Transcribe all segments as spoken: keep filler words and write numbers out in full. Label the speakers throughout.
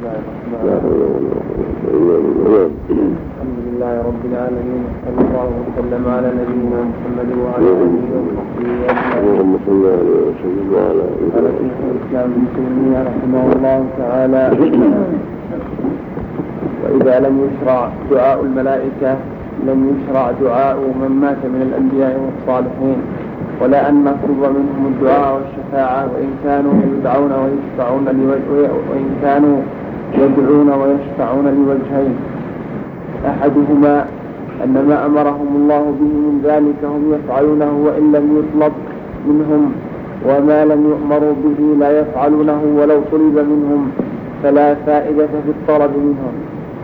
Speaker 1: لا حول ولا قوة إلا بالله.
Speaker 2: الحمد لله رب العالمين، صلى الله وسلم على نبينا محمد وعلى آله وصحبه أجمعين.
Speaker 1: اللهم صل عليه وسلم وعلى آله.
Speaker 2: قال شيخ الإسلام ابن تيمية رحمه الله تعالى: وإذا لم يشرع دعاء الملائكة لم يشرع دعاء من مات من الأنبياء والصالحين، ولا أن مطلوب منهم الدعاء والشفاعة، وإن كانوا يدعون ويشفعون وإن كانوا يدعون ويشفعون لوجهين: أحدهما أن ما أمرهم الله به من ذلك هم يفعلونه وإن لم يطلب منهم، وما لم يؤمروا به لا يفعلونه ولو طلب منهم، فلا فائدة في الطلب منهم.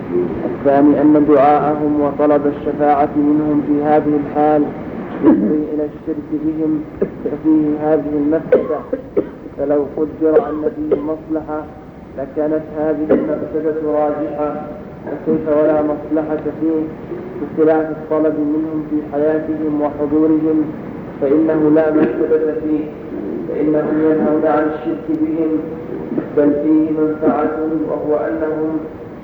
Speaker 2: الثاني أن دعاءهم وطلب الشفاعة منهم في هذه الحال يفضي إلى الشرك بهم فيه هذه المفسدة، فلو قدر أن فيه مصلحة لكانت هذه المفسدة راجحة، فكيف ولا مصلحة فيه بخلاف الطلب منهم في حياتهم وحضورهم، فإنه لا مفسدة فيه، فإنهم ينهون عن الشرك بهم، بل فيه منفعة، وهو أنهم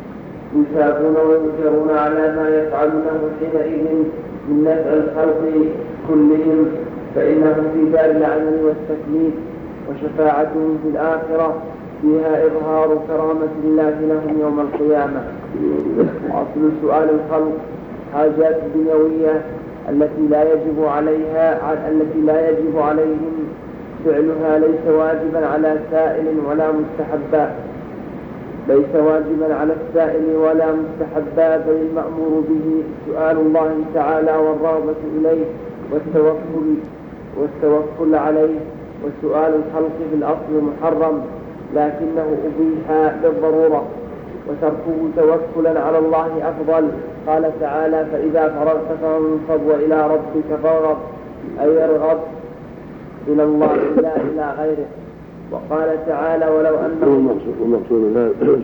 Speaker 2: يثابون ويؤجرون على ما يفعلونه حينئذ من نفع الخلق كلهم، فإنهم في دار العمل والتكليف، وشفاعتهم في الآخرة فيها إظهار كرامة الله لهم يوم القيامة. وأصل سؤال الخلق حاجات دنيوية التي لا يجب عليها التي لا يجب عليهم فعلها ليس واجبا على سائل ولا مستحبا ليس واجبا على السائل ولا مستحبا بل المأمور به سؤال الله تعالى والرغبة إليه والتوكل والتوكل عليه. وسؤال الخلق في الأصل محرم لكنه أبيح بالضرورة، وتركه توكلا على الله أفضل. قال تعالى: فإذا فرغت فانصب وإلى ربك فارغب، أي ارغب إلى الله لا إلى غيره. وقال تعالى: ولو أنه
Speaker 1: المقصود من هذا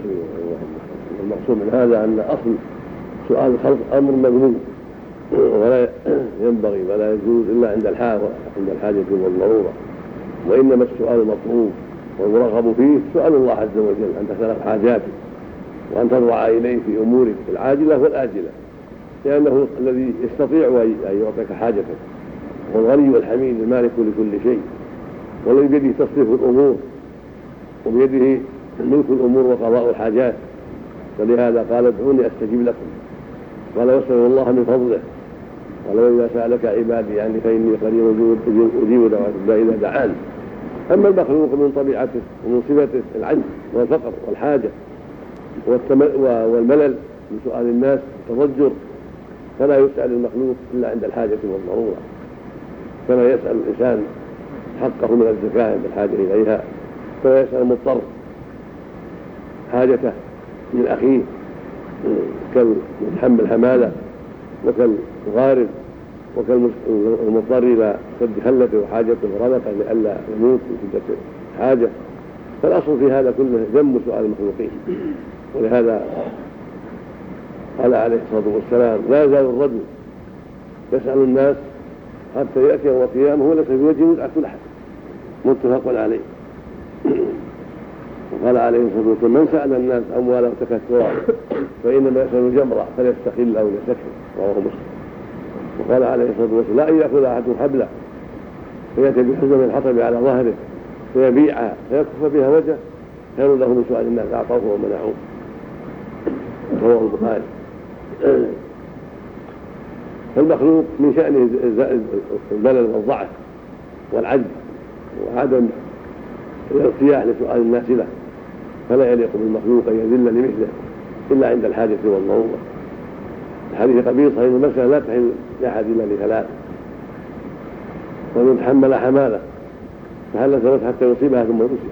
Speaker 1: المقصود من هذا أن أصل سؤال الخلق أمر مذموم ولا ينبغي ولا يجوز إلا عند الحاجة عند الحاجة والضرورة، وإنما السؤال المطلوب والمرغب فيه سؤال الله عز وجل أن تسأل حاجاتك وأن تضرع إليه في أمورك العاجلة والآجلة، لأنه الذي يستطيع أن يعطيك حاجتك، والغني والحميد المالك لكل شيء، والذي بيده تصريف الأمور وبيده ملك الأمور وقضاء الحاجات. فلهذا قال: ادعوني أستجيب لكم. قال: واسألوا الله من فضله. قال: وإذا سألك عبادي عني فإني قريب أجيب دعوة الداعي إذا دعان. أما المخلوق من طبيعته ومن صفته العجز والفقر والحاجة والملل من سؤال الناس والتضجر، فلا يسأل المخلوق إلا عند الحاجة والضرورة، كما يسأل الإنسان حقه من الزكاة عند الحاجة إليها، فلا يسأل المضطر حاجته من أخيه كالمتحمل حمالة وكالغارب وكالمضطر إلى سد خلته وحاجته ورزقه لئلا يموت من شدة حاجة. فالأصل في هذا كله ذم سؤال المخلوقين. ولهذا قال عليه الصلاة والسلام: لا يزال الرجل يسأل الناس حتى يأتي يوم القيامة وليس في وجهه مزعة أحد، متفق عليه. وقال عليه الصلاة والسلام: من سأل الناس أموالهم تكثرا فإنما يسأل جمرا فليستقل أو ليستكثر، رواه مسلم. وقال عليه الصلاة والسلام: لا أن يأخذ أحد حبله فيأتي بحزم الحطب على ظهره فيبيعها فيكف بها وجهه خير له من سؤال الناس أعطوه ومنعوه، رواه البخاري. فالمخلوق من شأنه البلل والضعف والعجز وعدم الارتياح لسؤال الناس له، فلا يليق بالمخلوق أن يذل لمثله إلا عند الحاجة والضرورة. الحديث قبيصة: إن المسألة لا تحل لأحد إلا لثلاث: ومن تحمل حمالة فهل ثبت حتى يصيبها ثم يصيب،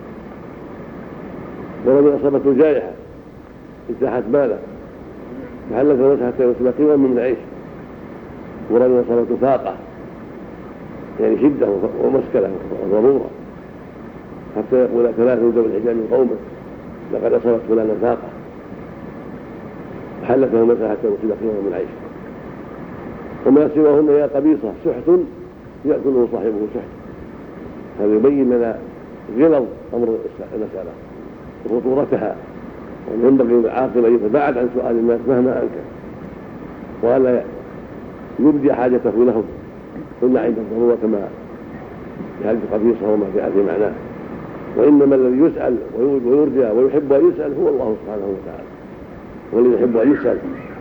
Speaker 1: ولمن أصابته جائحة اجتاحت ماله فهل ثبت حتى يصيب قيما من عيش، ولمن أصابته فاقة يعني شدة ومسكلة وضرورة حتى يقول ثلاث ذوي الحجاب من قومه لقد أصابت فلانا فاقة حلته مسألة حتى يصيب قيما من عيش. وما سواهن يا قبيصة سحت يأكله صاحبه سحت. هذا يبين لنا غلظ أمر المسألة وخطورتها وينبغي للعاقل أن يتباعد عن سؤال الناس مهما أنكر، ولا يبدي حاجته لهم إلا عند الضرورة كما في حديث قبيصة وما في هذه معناه. وإنما الذي يسأل ويرجى ويحب أن يسأل هو الله سبحانه وتعالى، والذي يحب أن يسأل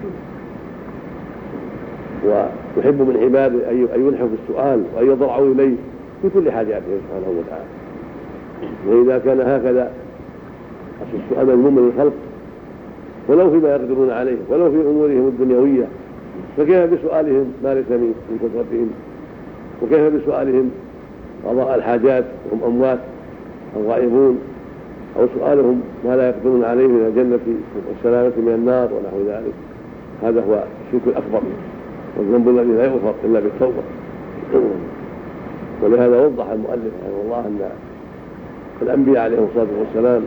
Speaker 1: ويحب من عباده أن يلحوا في السؤال وأن يضرعوا إليه في كل حاجاته سبحانه وتعالى. وإذا كان هكذا السؤال مذموم من الخلق ولو فيما يقدرون عليه ولو في أمورهم الدنيوية، فكيف بسؤالهم ما ليس من قدرتهم، وكيف بسؤالهم قضاء الحاجات وهم أموات أو غائبون، أو سؤالهم ما لا يقدرون عليه من الجنة والسلامة من النار ونحو ذلك. هذا هو الشرك الأكبر والذنب الذي لا يغفر إلا بالتوبة. ولهذا وضح المؤلف رحمه الله أن الأنبياء عليهم الصلاة والسلام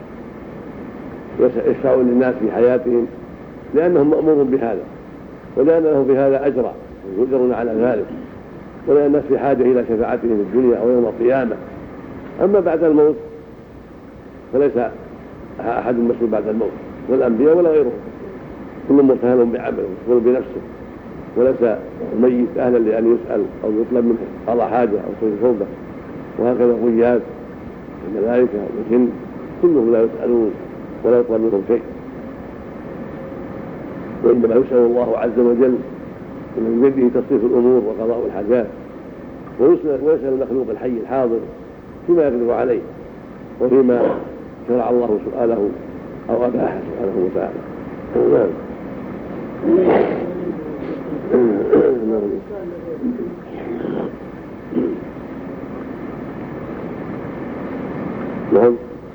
Speaker 1: يشفعون للناس في حياتهم لأنهم مأمورون بهذا، ولأن لهم في هذا أجرا يؤجرون على ذلك، ولأن الناس في حاجة إلى شفاعتهم في الدنيا أو يوم القيامة. أما بعد الموت فليس أحد مسؤول بعد الموت، لا الأنبياء ولا غيرهم، كل مرتهن بعمله مسؤول بنفسه، وليس الميت أهلا لأن يسأل أو يطلب منه قضاء حاجة أو صوت صوبة. وهكذا الغياث الملائكة والجن كلهم لا يسألون ولا يطلب منهم شيء، وإنما يسأل الله عز وجل من بيده تصريف الأمور وقضاء الحاجات، ويسأل المخلوق الحي الحاضر فيما يقدر عليه وفيما شرع الله سؤاله أو أباحه سبحانه وتعالى. نعم. نعم.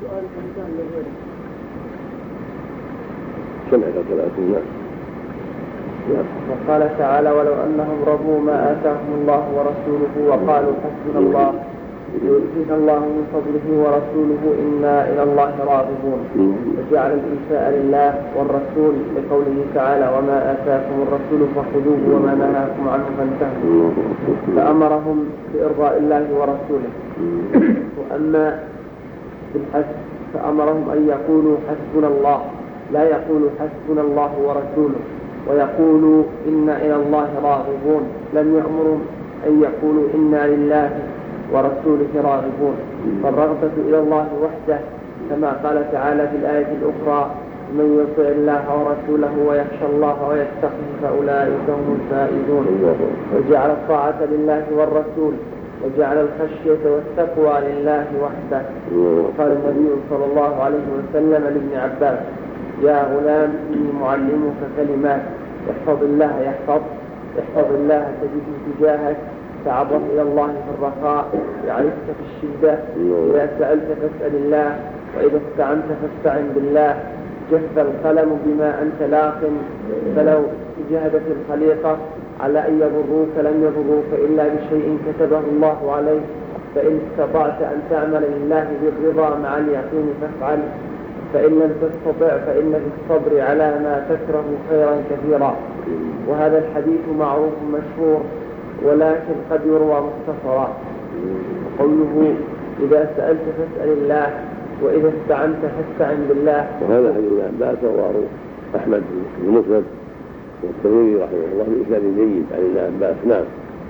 Speaker 1: سمعت ثلاثين. نعم.
Speaker 2: وقال تعالى: ولو أنهم رضوا ما آتاهم الله ورسوله وقالوا حسبنا الله يؤتينا الله من فضله ورسوله إنا إلى الله راغبون، وجعل الإيتاء لله والرسول لقوله تعالى: وما آتاكم الرسول فخذوه وما نهاكم عنه فانتهوا، فأمرهم بإرضاء الله ورسوله. وأما بالحسب فأمرهم أن يقولوا حسبنا الله، لا يقولوا حسبنا الله ورسوله، ويقولوا إنا إلى الله راغبون، لم يأمرهم أن يقولوا إنا لله ورسوله راغبون. فالرغبة إلى الله وحده كما قال تعالى في الآية الأخرى: من يطع الله ورسوله ويخشى الله ويتقه فأولئك هم الفائزون. وجعل الطاعة لله والرسول، وجعل الخشية والتقوى لله وحده. وقال النبي صلى الله عليه وسلم لابن عباس: يا غلام إني معلمك كلمات، احفظ الله يحفظ احفظ الله تجده تجاهك، تعرف إلى الله في الرخاء يعرفك في الشدة، إذا سألت فاسأل الله، وإذا استعنت فاستعن بالله. جف القلم بما أنت لاق، فلو اجتهدت الخليقة على أن يضروك لم يضروك إلا بشيء كتبه الله عليك، فإن استطعت أن تعمل لله بالرضا مع اليقين فافعل، فإن لم تستطع فإن في الصبر على ما تكره خيرا كثيرا. وهذا الحديث معروف مشهور، ولكن قد يروى مختصرا. قوله: إذا سألت فاسأل الله، وإذا استعنت فاستعن بالله.
Speaker 1: وهذا حديث ابن عباس رواه أحمد في المسند والترمذي رحمه الله بإسناد جيد عن ابن عباس. نعم.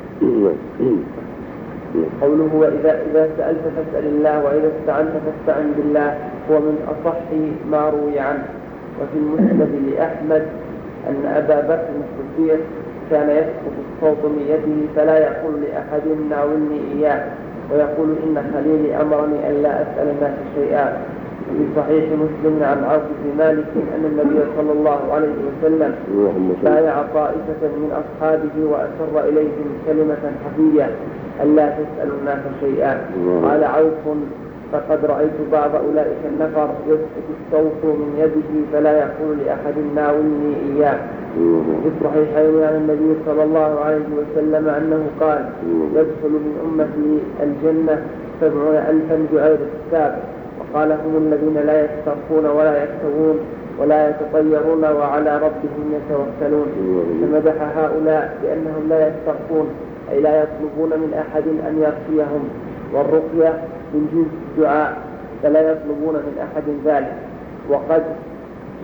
Speaker 2: قوله: وإذا إذا سألت فاسأل الله وإذا استعنت فاستعن بالله هو من أصح ما روي عنه. وفي المسند لأحمد أن أبا بكر الصديق كان يسقط الصوت من يده فلا يقول لأحد ناولني إياه، ويقول: إن خليلي أمرني أن لا أسأل الناس شيئا. في صحيح مسلم عن عوف بن مالك أن النبي صلى الله عليه وسلم بايع طائفة من أصحابه وأسر إليهم كلمة خفية: ألا تسألوا الناس شيئا. قال عوف: فقد رأيت بعض أولئك النفر يسقط الصوت من يده فلا يقول لأحد ناولني إياه. في الصحيحين عن النبي صلى الله عليه وسلم أنه قال: يدخل من أمتي الجنة سبعون ألفا بغير حساب. وقال: هم الذين لا يسترقون ولا يكتوون ولا يتطيرون وعلى ربهم يتوكلون. فمدح هؤلاء بأنهم لا يسترقون، أي لا يطلبون من أحد أن يرقيهم، والرقية من جنس الدعاء فلا يطلبون من أحد ذلك. وقد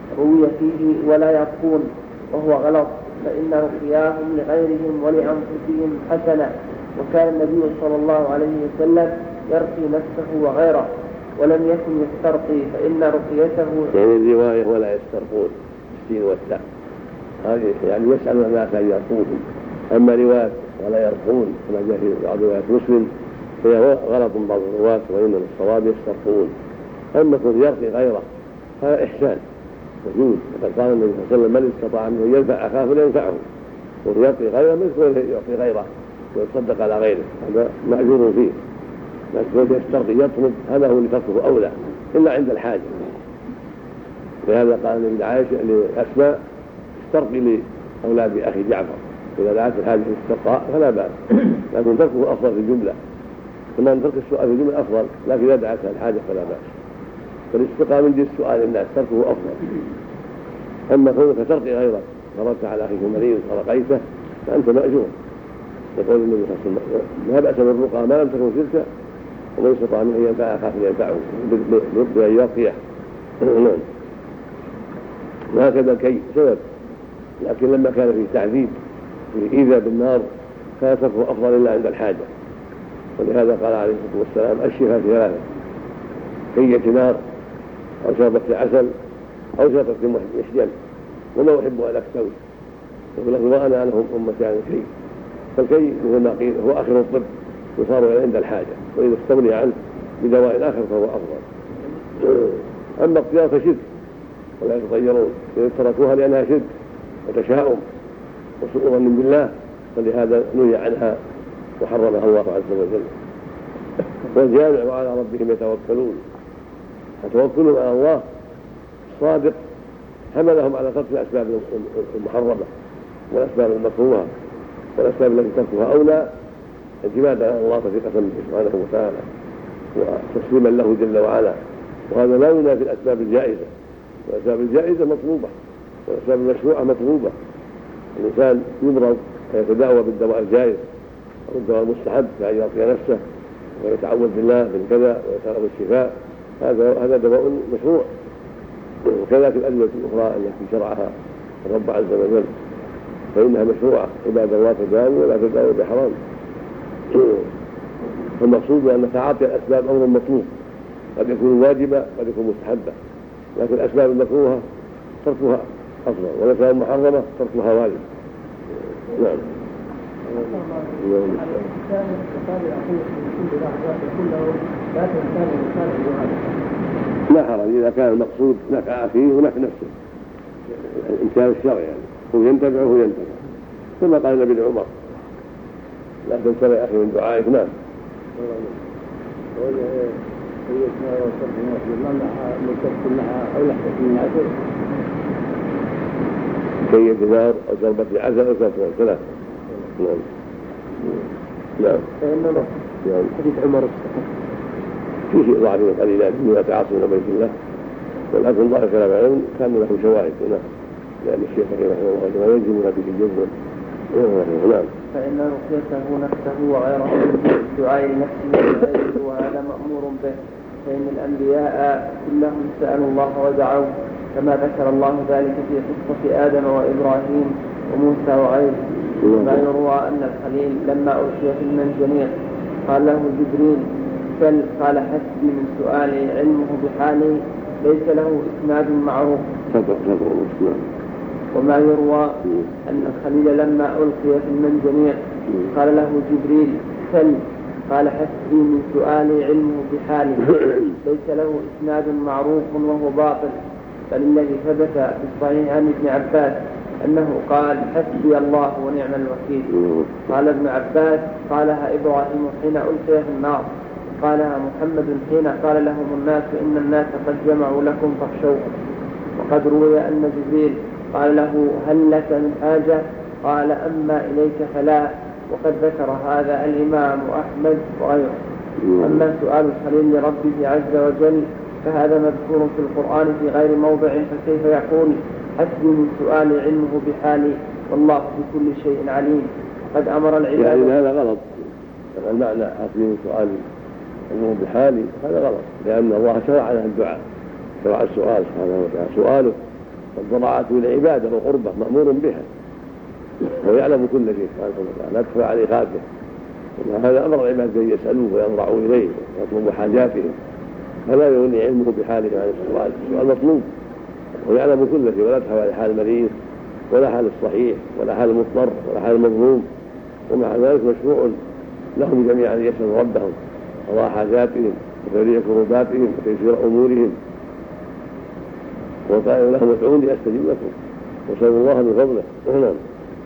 Speaker 2: روي فيه ولا يرقون، وهو غلط، فإن رقياهم لغيرهم ولأنفسهم حسنة. وكان النبي صلى الله عليه وسلم يرقي نفسه وغيره ولم يكن يسترقي، فإن رقيته
Speaker 1: يعني الرواية ولا يسترقون السين والتاء هذه يعني يسأل الناس أن يرقوهم. أما رواية ولا يرقون كما جاء في بعض روايات مسلم فهي غلط من بعض الرواة، وإنما الصواب يسترقون. أما كن يرقي غيره هذا إحسان وجود، وقد قال النبي صلى الله عليه وسلم من استطاع أن ينفع أخاه فلينفعه، ويرقي غيره مثل يعطي غيره ويتصدق على غيره، هذا مأجور فيه. لكن يسترقي يطلب هذا هو اللي تركه أولى إلا عند الحاجة. لهذا قال النبي عائشة لأسماء استرقي لأولاد أخي جعفر، إذا دعت الحاجة للاسترقاء فلا بأس، لكن تركه أفضل في الجملة، كما أن ترك السؤال في الجملة أفضل، لكن إذا دعت الحاجة فلا بأس. فالاسترقاء من جنس سؤال الناس تركه أفضل. أما كونك ترقي غيرك مررت على أخيك مريض ورقيته فأنت مأجور، يقول النبي صلى الله عليه وسلم لا بأس بالرقى ما لم تكن تلك، ومن استطاع أن ينفع أخاه فلينفعه بأن يرقيه. وهكذا الكي سبب، لكن لما كان فيه تعذيب فيه إيذاء بالنار كان تركه أفضل إلا عند الحاجة. ولهذا قال عليه الصلاة والسلام الشفاء في ثلاثة: كية نار أو شربة عسل أو شربة محجن، وما أحب أن أكتوي. يقول لك وأنا لهم أمتان كي، فالكي مثل ما قيل هو آخر الطب يصار عند الحاجة، وإذا استغني عنه بدواء آخر فهو أفضل. أما اختيار فشرك ولا يتطيرون إذا تركوها لأنها شرك وتشاؤم وسوء ظن بالله، فلهذا نهي عنها وحرمها الله عز وجل. والجامع وعلى ربهم يتوكلون، فتوكلهم على الله الصادق حملهم على ترك الأسباب المحرمة والأسباب المكروهة والأسباب التي تركها أولى، اعتمادا على الله ثقة به سبحانه وتعالى وتسليما له جل وعلا. وهذا لا ينافي الأسباب الجائزة، والأسباب الجائزة مطلوبة والأسباب المشروعة مطلوبة. الإنسان يمرض فيتداوى بالدواء الجائز أو الدواء المستحب كأن يرقي نفسه ويتعوذ بالله من كذا ويسأل الشفاء، هذا هذا دواء مشروع. وكذلك الأدوية الأخرى التي شرعها الرب عز وجل فإنها مشروعة، عباد الله تداووا ولا تداووا بحرام. فالمقصود أن تعاطي الأسباب أمر مطلوب، قد يكون واجبا قد يكون مستحبا، لكن الأسباب المكروهة تركها أفضل، والأسباب المحرمة تركها واجب. نعم. لا حرج إذا كان المقصود نفع أخيه ونفع نفسه، الإمكان الشرعي يعني هو ينتفع وهو ينتفع، كما قال النبي لعمر لا تنسى يا أخي من دعائك. نعم. كية نار أو شربة عسل أو شربة ثلاثة. نعم. نعم. نعم.
Speaker 2: حديث عمر
Speaker 1: في شيء ضعف قليلا من تعاصم من بيت الله، ولكن ضعف كلام العلم كان له شواهد. نعم. لأن الشيخ رحمه الله تعالى يجب به الجزم. نعم.
Speaker 2: فإن رقيته نفسه وغيره من دعاء نفسه وهذا مأمور به، فإن الأنبياء كلهم سألوا الله ودعوا، كما ذكر الله ذلك في قصة آدم وإبراهيم وموسى وغيره. ما يروى أن الخليل لما ألقي في المنجنيق قال له جبريل سل، قال حسبي من سؤالي علمه بحالي، ليس له إسناد معروف. وما يروى أن الخليل لما ألقي في المنجنيق قال له جبريل سل، قال حسبي من سؤالي علمه بحالي، ليس له إسناد معروف وهو باطل. بل الذي ثبت في الصحيح عن ابن عباس أنه قال حسبي الله ونعم الوكيل. قال ابن عباس قالها إبراهيم حين ألقي في النار، قالها محمد حين قال لهم الناس إن الناس قد جمعوا لكم فاخشوهم. وقد روي أن جبريل قال له هل لك من حاجة؟ قال أما إليك فلا. وقد ذكر هذا الإمام أحمد وغيره. أما سؤال الخليل لربه عز وجل فهذا مذكور في القرآن في غير موضع، فكيف يقول حسبي من سؤال علمه بحالي والله بكل شيء عليم؟ قد أمر العباد.
Speaker 1: يعني هذا غلط، المعنى حسبي من سؤال علمه بحالي هذا غلط، لأن الله شرع له الدعاء، شرع السؤال سبحانه وتعالى، سؤاله والضراعة إلى عبادة وقربة مأمور بها، ويعلم كل شيء سبحانه وتعالى، لا تخفى عليه خافية. هذا أمر العباد أن يسألوه ويضرعوا إليه ويطلبوا حاجاتهم، فلا يغني علمه بحالهم عن السؤال. السؤال مطلوب، ويعلم كل شيء، ولا تخفى عليه حال المريض ولا حال الصحيح ولا حال المضطر ولا حال المظلوم. ومع ذلك مشروع لهم جميعا أن يسألوا ربهم قضاء حاجاتهم وتفريج كرباتهم وتيسير أمورهم، وقال لهم ادعوني أستجب لكم واسألوا الله من فضله. نعم.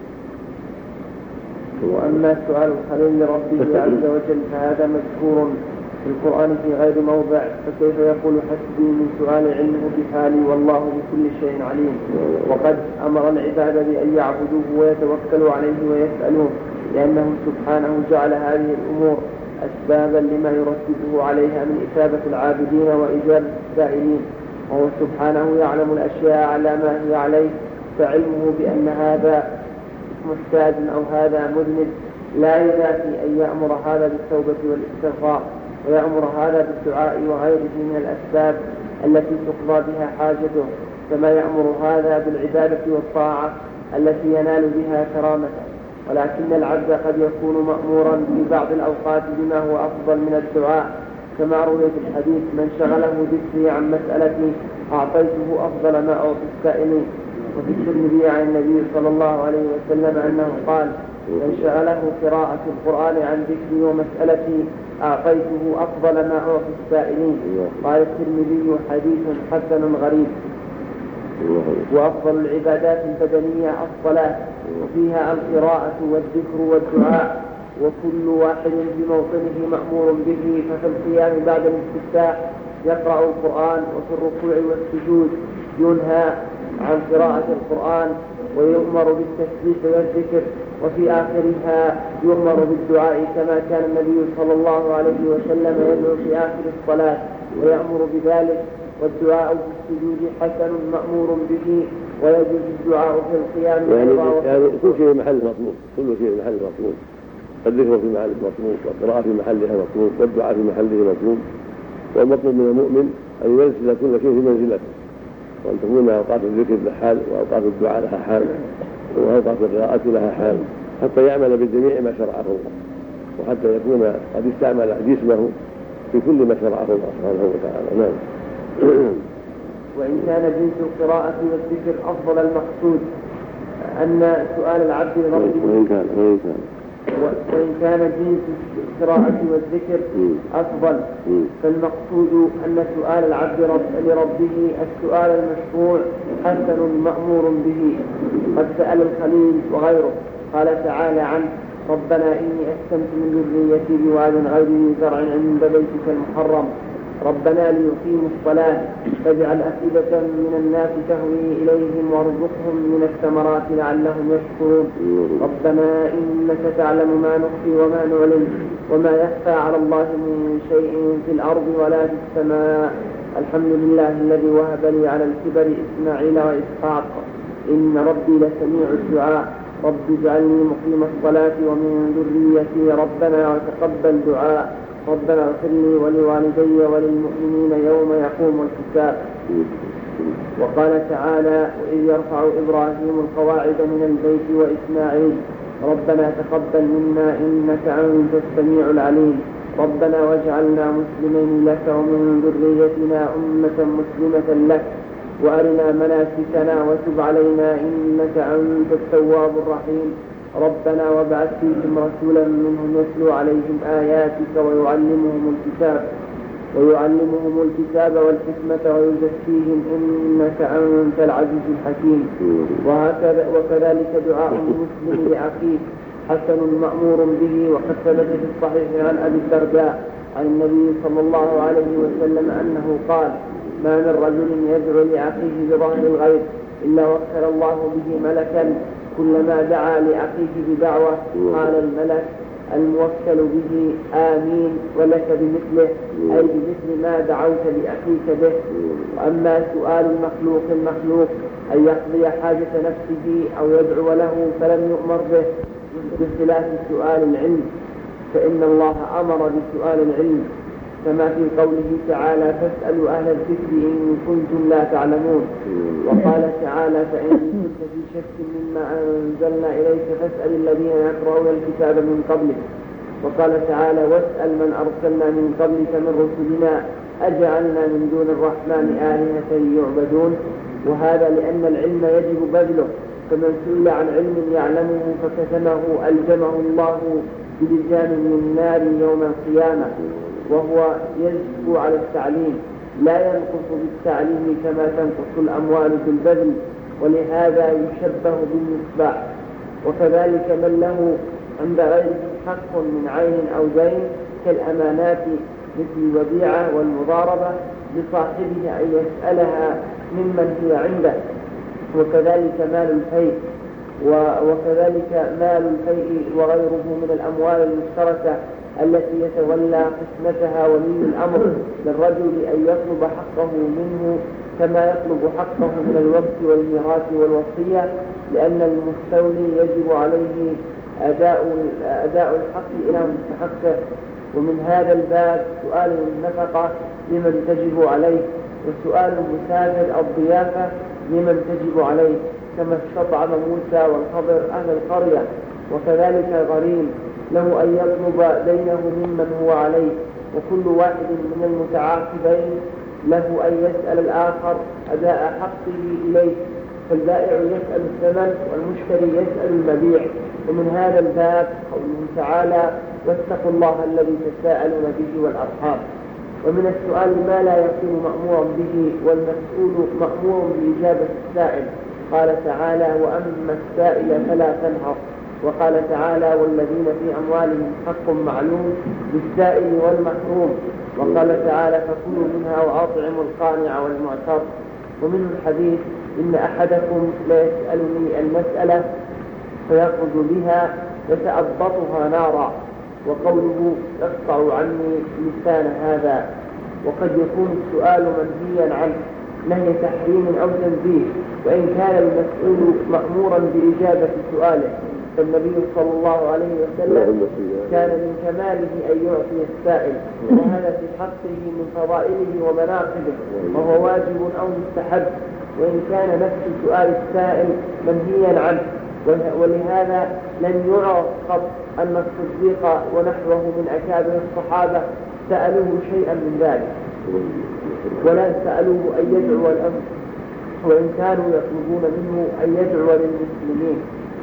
Speaker 2: وأما سؤال الخليل لربه عز وجل فهذا مذكور في القرآن في غير موضع، فكيف يقول حسبي من سؤال علمه بحالي والله بكل شيء عليم؟ وقد أمر العباد بأن يعبدوه ويتوكلوا عليه ويسألوه، لأنه سبحانه جعل هذه الأمور أسبابا لما يرتبه عليها من إثابة العابدين وإجابة السائلين، وهو سبحانه يعلم الأشياء على ما هي عليه، فعلمه بأن هذا محتاج أو هذا مذنب لا ينافي أن يأمر هذا بالتوبة والاستغفار، ويأمر هذا بالدعاء وغيره من الأسباب التي تقضى بها حاجته، كما يأمر هذا بالعبادة والطاعة التي ينال بها كرامته. ولكن العبد قد يكون مأمورا في بعض الأوقات بما هو أفضل من الدعاء، كما روي في الحديث: من شغله ذكري عن مسألتي أعطيته أفضل ما أعطي السائلين. وفي الترمذي عن النبي صلى الله عليه وسلم أنه قال: من شغله قراءة القرآن عن ذكري ومسألتي أعطيته أفضل ما أعطي السائلين. قال الترمذي: حديث حسن غريب. وأفضل العبادات البدنية الصلاة، وفيها القراءة والذكر والدعاء، وكل واحد بموطنه مأمور به. ففي القيام بعد الاستفتاح يقرأ القرآن، وفي الركوع والسجود ينهى عن قراءة القرآن ويؤمر بالتسبيح والذكر، وفي آخرها يؤمر بالدعاء، كما كان النبي صلى الله عليه وسلم يدعو في آخر الصلاة ويأمر بذلك. والدعاء في السجود حسن مأمور به، ويجوز الدعاء في القيام.
Speaker 1: يعني, يعني كل شيء محل مطلوب، كل شيء محل مطلوب، الذكر في محل مطلوب، والقراءة في محلها مطلوب، والدعاء في محله مطلوب. والمطلوب من المؤمن أن ينزل كل شيء في منزلته، وأن تكون أوقات الذكر لها حال، وأوقات الدعاء لها حال، وأوقات القراءة لها حال، حتى يعمل بالجميع ما شرعه الله، وحتى يكون قد استعمل جسمه في كل ما شرعه الله سبحانه وتعالى. نعم.
Speaker 2: وإن كان جنس القراءة والذكر أفضل، المقصود أن سؤال العبد لربه
Speaker 1: وإن كان وإن كان
Speaker 2: وإن كان جنس القراءة والذكر أفضل، فالمقصود أن سؤال العبد لربه السؤال المشروع حسن مأمور به. قد سأل الخليل وغيره، قال تعالى عنه: ربنا إني أسكنت من ذريتي بواد غير ذي زرع عند بيتك المحرم ربنا ليقيموا الصلاة فاجعل أفئدة من الناس تهوي إليهم وارزقهم من الثمرات لعلهم يشكرون ربنا إنك تعلم ما نخفي وما نعلن وما يخفى على الله من شيء في الأرض ولا في السماء الحمد لله الذي وهب لي على الكبر إسماعيل وإسحاق إن ربي لسميع الدعاء رب اجعلني مقيم الصلاة ومن ذريتي ربنا وتقبل دعاء ربنا اغفر لي ولوالدي وللمؤمنين يوم يقوم الحساب. وقال تعالى: وإذ يرفع إبراهيم القواعد من البيت وإسماعيل ربنا تقبل منا إنك أنت السميع العليم ربنا واجعلنا مسلمين لك ومن ذريتنا أمة مسلمة لك وأرنا مناسكنا وتب علينا إنك أنت التواب الرحيم ربنا وابعث فيهم رسولا منهم يتلو عليهم آياتك ويعلمهم الكتاب ويعلمهم الكتاب والحكمة ويزكيهم إنك أنت العزيز الحكيم. وهكذا وكذلك دعاء المسلم لأخيه حسن مأمور به. وقد ثبت في الصحيح عن أبي الدرداء عن النبي صلى الله عليه وسلم أنه قال: ما من رجل يدعو لأخيه بظهر الغيب إلا وكل الله به ملكا كلما دعا لأخيه بدعوة قال الملك الموكل به آمين ولك بمثله أي بمثل ما دعوت لأخيك به. وأما سؤال المخلوق المخلوق أن يقضي حاجة نفسه أو يدعو له فلم يؤمر به بخلاف سؤال العلم فإن الله أمر بسؤال العلم كما في قوله تعالى: فاسألوا أهل الذكر إن كنتم لا تعلمون. وقال تعالى: تعالى فإن كنت في شك مما أنزلنا إليك فاسأل الذين يقرؤون الكتاب من قبلك. وقال تعالى واسأل من أرسلنا من قبلك من رسلنا أجعلنا من دون الرحمن آلهة يعبدون. وهذا لأن العلم يجب بذله، فمن سئل عن علم يعلمه فكتمه ألجمه الله بلجام من نار يوم القيامة، وهو يجب على التعليم لا ينقص بالتعليم كما تنقص الأموال بالبذل، ولهذا يشبه بالمصباح. وكذلك من له عند غيره حق من عين أو دين كالأمانات مثل الوديعة والمضاربة لصاحبها أن يسألها ممن هي عنده. وكذلك مال الفيء وكذلك مال الفيء وغيره من الأموال المشتركة التي يتولى قسمتها ولي الأمر للرجل أن يطلب حقه منه كما يطلب حقه من الوقت والميراث والوصية، لأن المستولي يجب عليه أداء, أداء الحق إلى مستحقه. ومن هذا الباب سؤال النفقة لمن تجب عليه، وسؤال المسافر الضيافة لمن تجب عليه، كما استطعم موسى والخضر أهل القرية. وكذلك الغريم له أن يطلب دينه ممن هو عليه، وكل واحد من المتعاقبين له أن يسأل الآخر أداء حقه إليه، فالبائع يسأل الثمن والمشتري يسأل المبيع. ومن هذا الباب قوله تعالى واتقوا الله الذي تساءلون به والأرحام. ومن السؤال ما لا يكون مأمورا به والمسؤول مأمور بإجابة السائل. قال تعالى وأما السائل فلا تنهر. وقال تعالى والذين في أموالهم حق معلوم للسائل والمحروم. وقال تعالى فكلوا منها وأطعموا القانع والمعتر. ومن الحديث إن أحدكم لا يسألني المسألة فيخرج بها يتأبطها نارا. وقوله يقطع عني لسان هذا. وقد يكون السؤال منهيا عنه نهي تحريم أو تنزيه، وإن كان المسؤول مأمورا بإجابة سؤاله. فالنبي صلى الله عليه وسلم كان من كماله أن يعطي السائل، وهذا في حقه من فضائله ومناقبه، وهو واجب أو مستحب، وإن كان نفس سؤال السائل منهيا عنه. ولهذا لم يعقب أن الصديق ونحوه من أكابر الصحابة سألوه شيئا من ذلك، ولا سألوه أن يدعو الأمر، وإن كانوا يطلبون منه أن يدعو للمسلمين،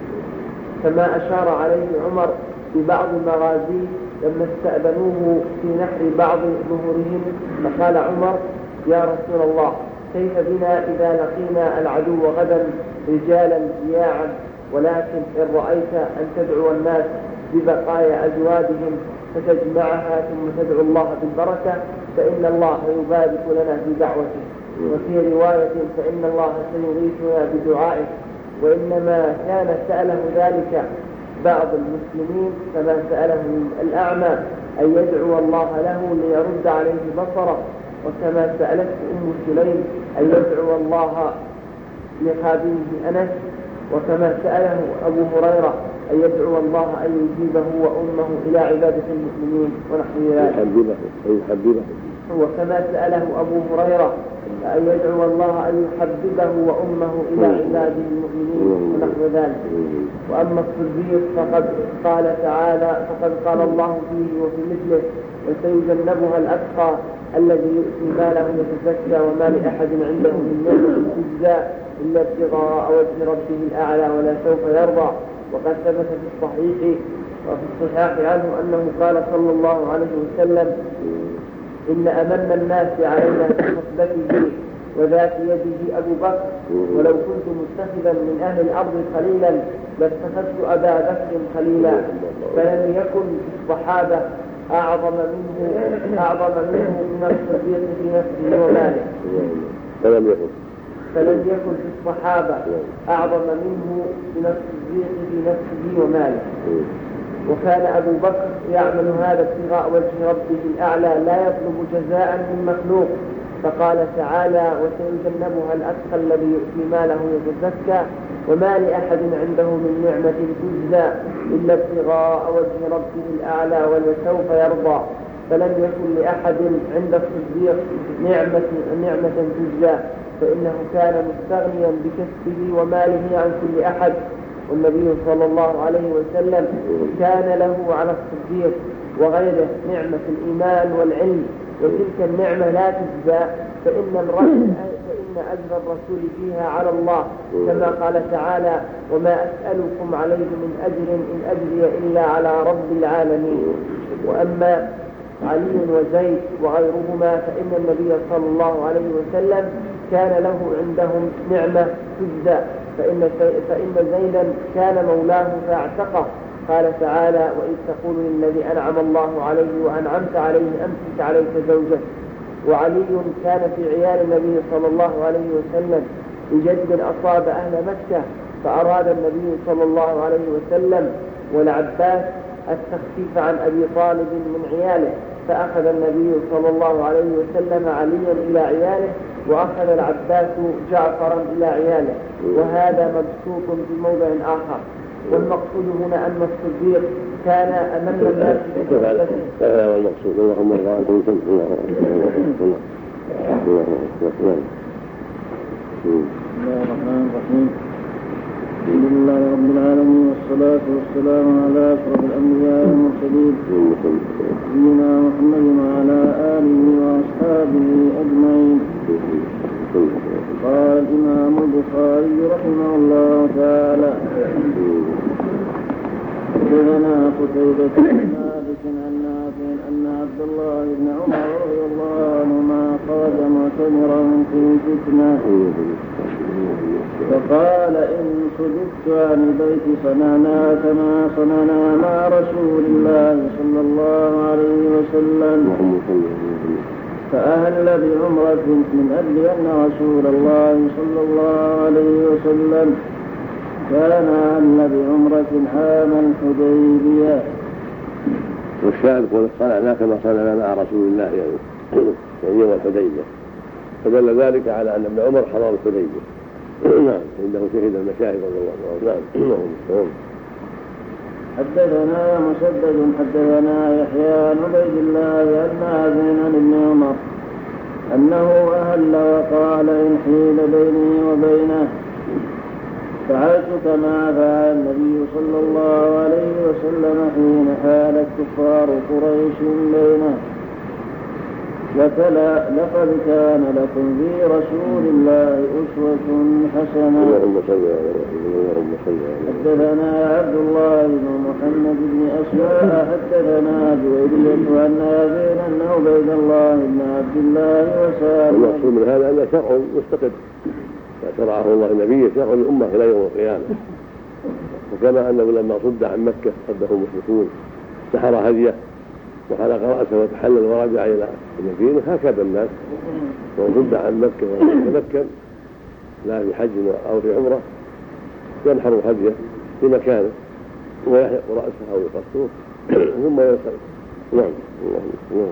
Speaker 2: كما أشار عليه عمر في بعض المغازي لما استأذنوه في نحر بعض ظهورهم. فقال عمر يا رسول الله كيف بنا إذا لقينا العدو غدا رجالا جياعا، ولكن إن رأيت أن تدعو الناس ببقايا أزوادهم فتجمعها ثم تدعو الله بالبركة فإن الله يبارك لنا في دعوته. وفي رواية فإن الله سيغيثنا بدعائه. وإنما كان سأله ذلك بعض المسلمين كما سأله الأعمى أن يدعو الله له ليرد عليه بصره، وكما سألت أم سليم أن يدعو الله لخادمه أنس، وكما سأله أبو هريرة أن يدعو الله أن يجيبه وأمه إلى عبادة المسلمين ونحو ذلك. وكما سأله أبو هريرة أن يدعو الله أن يحببه وأمه إلى عباده المؤمنين ونحو ذلك. وأما الصديق فقد قال تعالى فقد قال الله فيه وفي مثله وسيجنبها الأتقى الذي يؤتي ماله يتزكى وما لأحد عنده من نعمة تجزى إلا ابتغاء وجه ربه الأعلى ولا سوف يرضى. وقد ثبت في الصحيح وفي الصحاح عنه أنه قال صلى الله عليه وسلم إن أمن الناس علينا في خطبته وذات يده أبو بكر، ولو كنت متخذا من أهل الأرض خليلا لاتخذت أبا بكر خليلا. فلم يكن في الصحابة أعظم منه أعظم منه من الصديق في نفسه وماله.
Speaker 1: فلم يكن
Speaker 2: فلم يكن في الصحابة أعظم منه من الصديق في نفسه وماله. وكان أبو بكر يعمل هذا ابتغاء وجه ربه الأعلى لا يطلب جزاء من مخلوق. فقال تعالى وسيجنبها الأتقى الذي يؤتي ماله يتزكى وما لأحد عنده من نعمة تجزى إلا ابتغاء وجه ربه الأعلى ولسوف يرضى. فلم يكن لأحد عند الصديق نعمة, نعمة تجزى فإنه كان مستغنيا بكسبه وماله عن كل أحد، والنبي صلى الله عليه وسلم كان له على الصديق وغيره نعمة الإيمان والعلم، وتلك النعمة لا تجزى، فإن الرجل فإن أجر الرسول فيها على الله، كما قال تعالى: وما أسألكم عليه من أجر إن أجري إلا على رب العالمين. وأما علي وزيد وغيرهما فإن النبي صلى الله عليه وسلم كان له عندهم نعمة تجزى، فإن, فإن زيدا كان مولاه فاعتقه، قال تعالى: وإذ تقول للذي أنعم الله عليه وأنعمت عليه أمسك عليك زوجك. وعلي كان في عيال النبي صلى الله عليه وسلم بجد أصاب أهل مكة، فأراد النبي صلى الله عليه وسلم والعباس التخفيف عن أبي طالب من عياله، فأخذ النبي صلى الله عليه وسلم عليا إلى عياله، وأخذ العباس جعفرا إلى عياله، وهذا مبسوط في موضع آخر. والمقصود هنا أن الصديق كان أمن الناس
Speaker 1: هذا هو المقصود. اللهم ارضى عنهم.
Speaker 3: بسم الله الرحمن الرحيم. الحمد لله رب العالمين، والصلاة والسلام على أشرف الأنبياء والمرسلين سيدنا محمد وعلى آله وأصحابه أجمعين. قال الإمام البخاري رحمه الله تعالى: حدثنا قتيبة بن مالك عن نافع أن عبد الله بن عمر رضي الله عنهما خرج معتمرا في فتنة، فقال: إن صدقت عن البيت صنعنا كما صنعنا مع رسول الله صلى الله عليه وسلم، فأهل بعمرة من أجل أن رسول الله صلى الله عليه وسلم كان أهل بعمرة عام الحديبية.
Speaker 1: والشاهد قول صنعنا كما صنعنا مع رسول الله يعني يعني يوم الحديبية، فدل ذلك على أن ابن عمر حضر الحديبية. نعم، عنده شهد المشاهد رضي الله عنه. نعم.
Speaker 3: حدثنا مسدد حدثنا يحيى عن عبيد الله عن نافع عن ابن عمر أنه أهل وقال: إن حيل بيني وبينه فعلت كما فعل النبي صلى الله عليه وسلم حين حالت كفار قريش بينه. وتلا: لقد كان لكم في رسول الله أسوة حسنة.
Speaker 1: اللهم صل على
Speaker 3: حدثنا عبد الله بن محمد بن أسماء حدثنا جويرية عن نافع أن عبيد الله بن عبد الله وسالم.
Speaker 1: المقصود من هذا أن شرع مستقر شرعه الله النبي شرع الأمة إلى يوم القيامة، وكما أنه لما صد عن مكة صده المشركون سحر هديه وحلق رأسه وتحلل ورجع إلى المدينة، هكذا الناس ومن صد عن مكة ويتمكن لا في حج أو في عمرة ينحر هديه في مكانه ويحلق رأسه أو يقصره ثم ينصرف. نعم. نعم.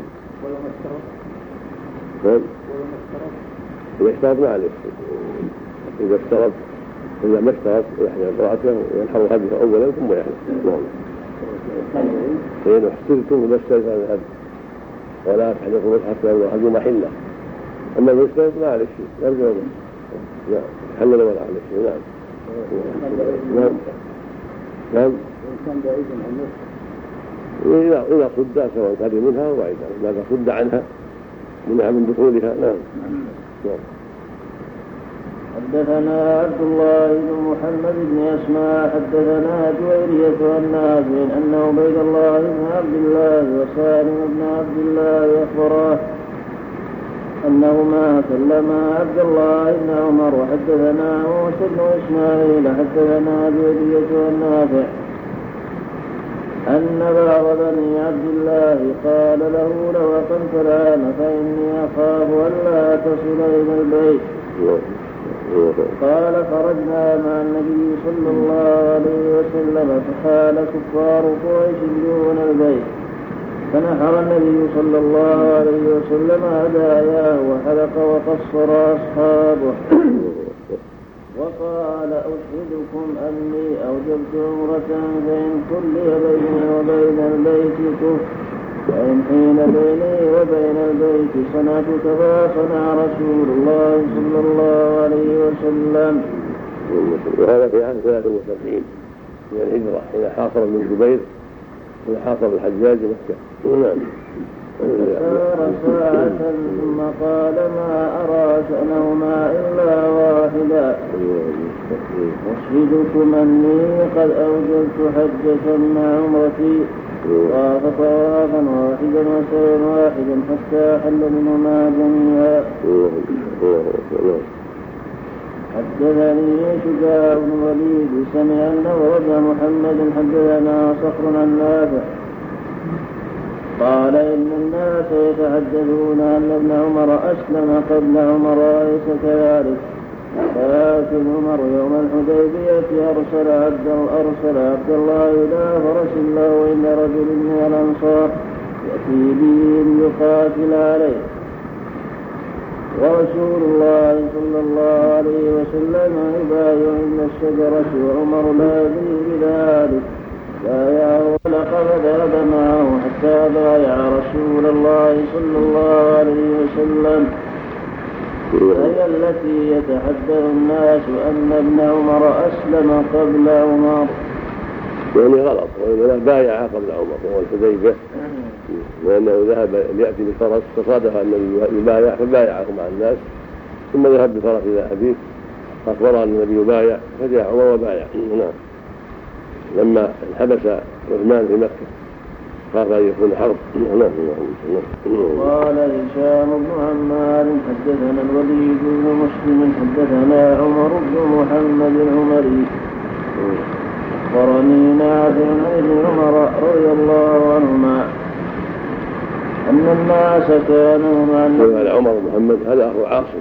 Speaker 1: نعم. إذا اشترط ما عليه، إذا اشترط إذا ما اشترط يحلق رأسه وينحر هديه أولا ثم يحلق. نعم. فإن احترتم فما اشترط هذا الهدي ولا تحلقوا حتى يبلغ الهدي محله، أما إذا اشترط ما عليه شيء يرجع له. نعم. حلل ولا عليه شيء. نعم. نعم. نعم.
Speaker 3: كان بعيدا عن نفسه
Speaker 1: إذا إذا صد سواء قريب منها أو بعيد عنها، ماذا صد عنها منها من دخولها. نعم. نعم.
Speaker 3: حدثنا عبد الله بن محمد بن أسماء حدثنا جويرية عن نافع أن عبيد الله بن عبد الله وسالم بن عبد الله أخبراه أنهما كلما عبد الله بن عمر. وحدثنا موسى بن إسماعيل حدثنا جويرية عن نافع أن بعض بني عبد الله قال له: لو أقمت الآن فإني أخاف ألا تصل إلى البيت. قال: خرجنا مع النبي صلى الله عليه وسلم فحال كفار قريش دون البيت، فنحر النبي صلى الله عليه وسلم هداياه وحلق وقصر أصحابه، وقال: أشهدكم أني أوجبت عمرة فإن كلي بيني وبين البيت كفر، فإن حين بيني وبين البيت صنعت كما صنع رسول الله صلى الله عليه وسلم.
Speaker 1: وهذا في عام ثلاثة وسبعين من الهجرة حين حاصر ابن الزبير حين حاصر الحجاج مكة. نعم.
Speaker 3: فسار ساعة ثم قال ما أرى شأنهما إلا واحدا أشهدكم أني قد أوجدت حجة مع عمرتي طاف طوافا واحدا وسيرا واحدا حتى حل منهما جميعا. حدثني شجاع بن وليد سمع النضر بن محمد حدثنا صخر عن نافع قال إن الناس يتحدثون أن ابن عمر أسلم قبل عمر وليس كذلك، لكن عمر يوم الحديبية أرسل عبد أرسل عبد الله إلى فرس له عند رجل من الأنصار يأتي بهم يقاتل عليه، ورسول الله صلى الله عليه وسلم يبايع عند الشجرة وعمر لا يدري بذلك، بايعه ولقد ذهب معه حتى بايع رسول الله صلى الله عليه وسلم. هي التي يتحدث الناس أن ابن عمر أسلم قبل عمر،
Speaker 1: يعني غلط، وإنما بايع قبل عمر وهو الحديبية، لأنه ذهب ليأتي بفرس فصادف أن يبايع فبايعه مع الناس، ثم ذهب بفرس إلى أبيه فأخبره أن النبي يبايع فجاء عمر وبايع. نعم. لما انحبس عثمان في مكة خاف أن يكون حرب.
Speaker 3: قال هشام بن عمار حدثنا الوليد بن مسلم حدثنا عمر بن محمد العمري أخبرني نافع عن ابن عمر رضي الله عنهما أن الناس كانوا مع النبي.
Speaker 1: عمر بن محمد هذا أخو عاصم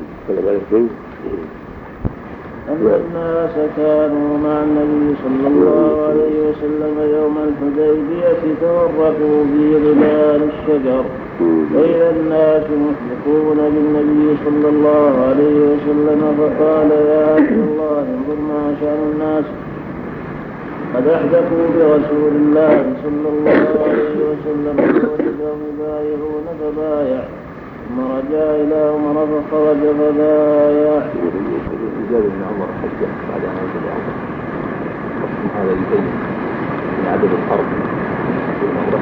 Speaker 3: أن الناس كانوا مع النبي صلى الله عليه وسلم يوم الحديبية تورطوا في ظلال الشجر، وإذا الناس محدثون بالنبي صلى الله عليه وسلم، فقال يا عبد الله انظر ما شأن الناس، قد أحدثوا برسول الله صلى الله عليه وسلم ووجدهم يبايعون فبايع، ثم رجع إلى عمر فخرج فبايع.
Speaker 4: رجال ابن عمر حجة بعد أن أنزل عمر، هذا يبين من عدد الحرب في العمرة.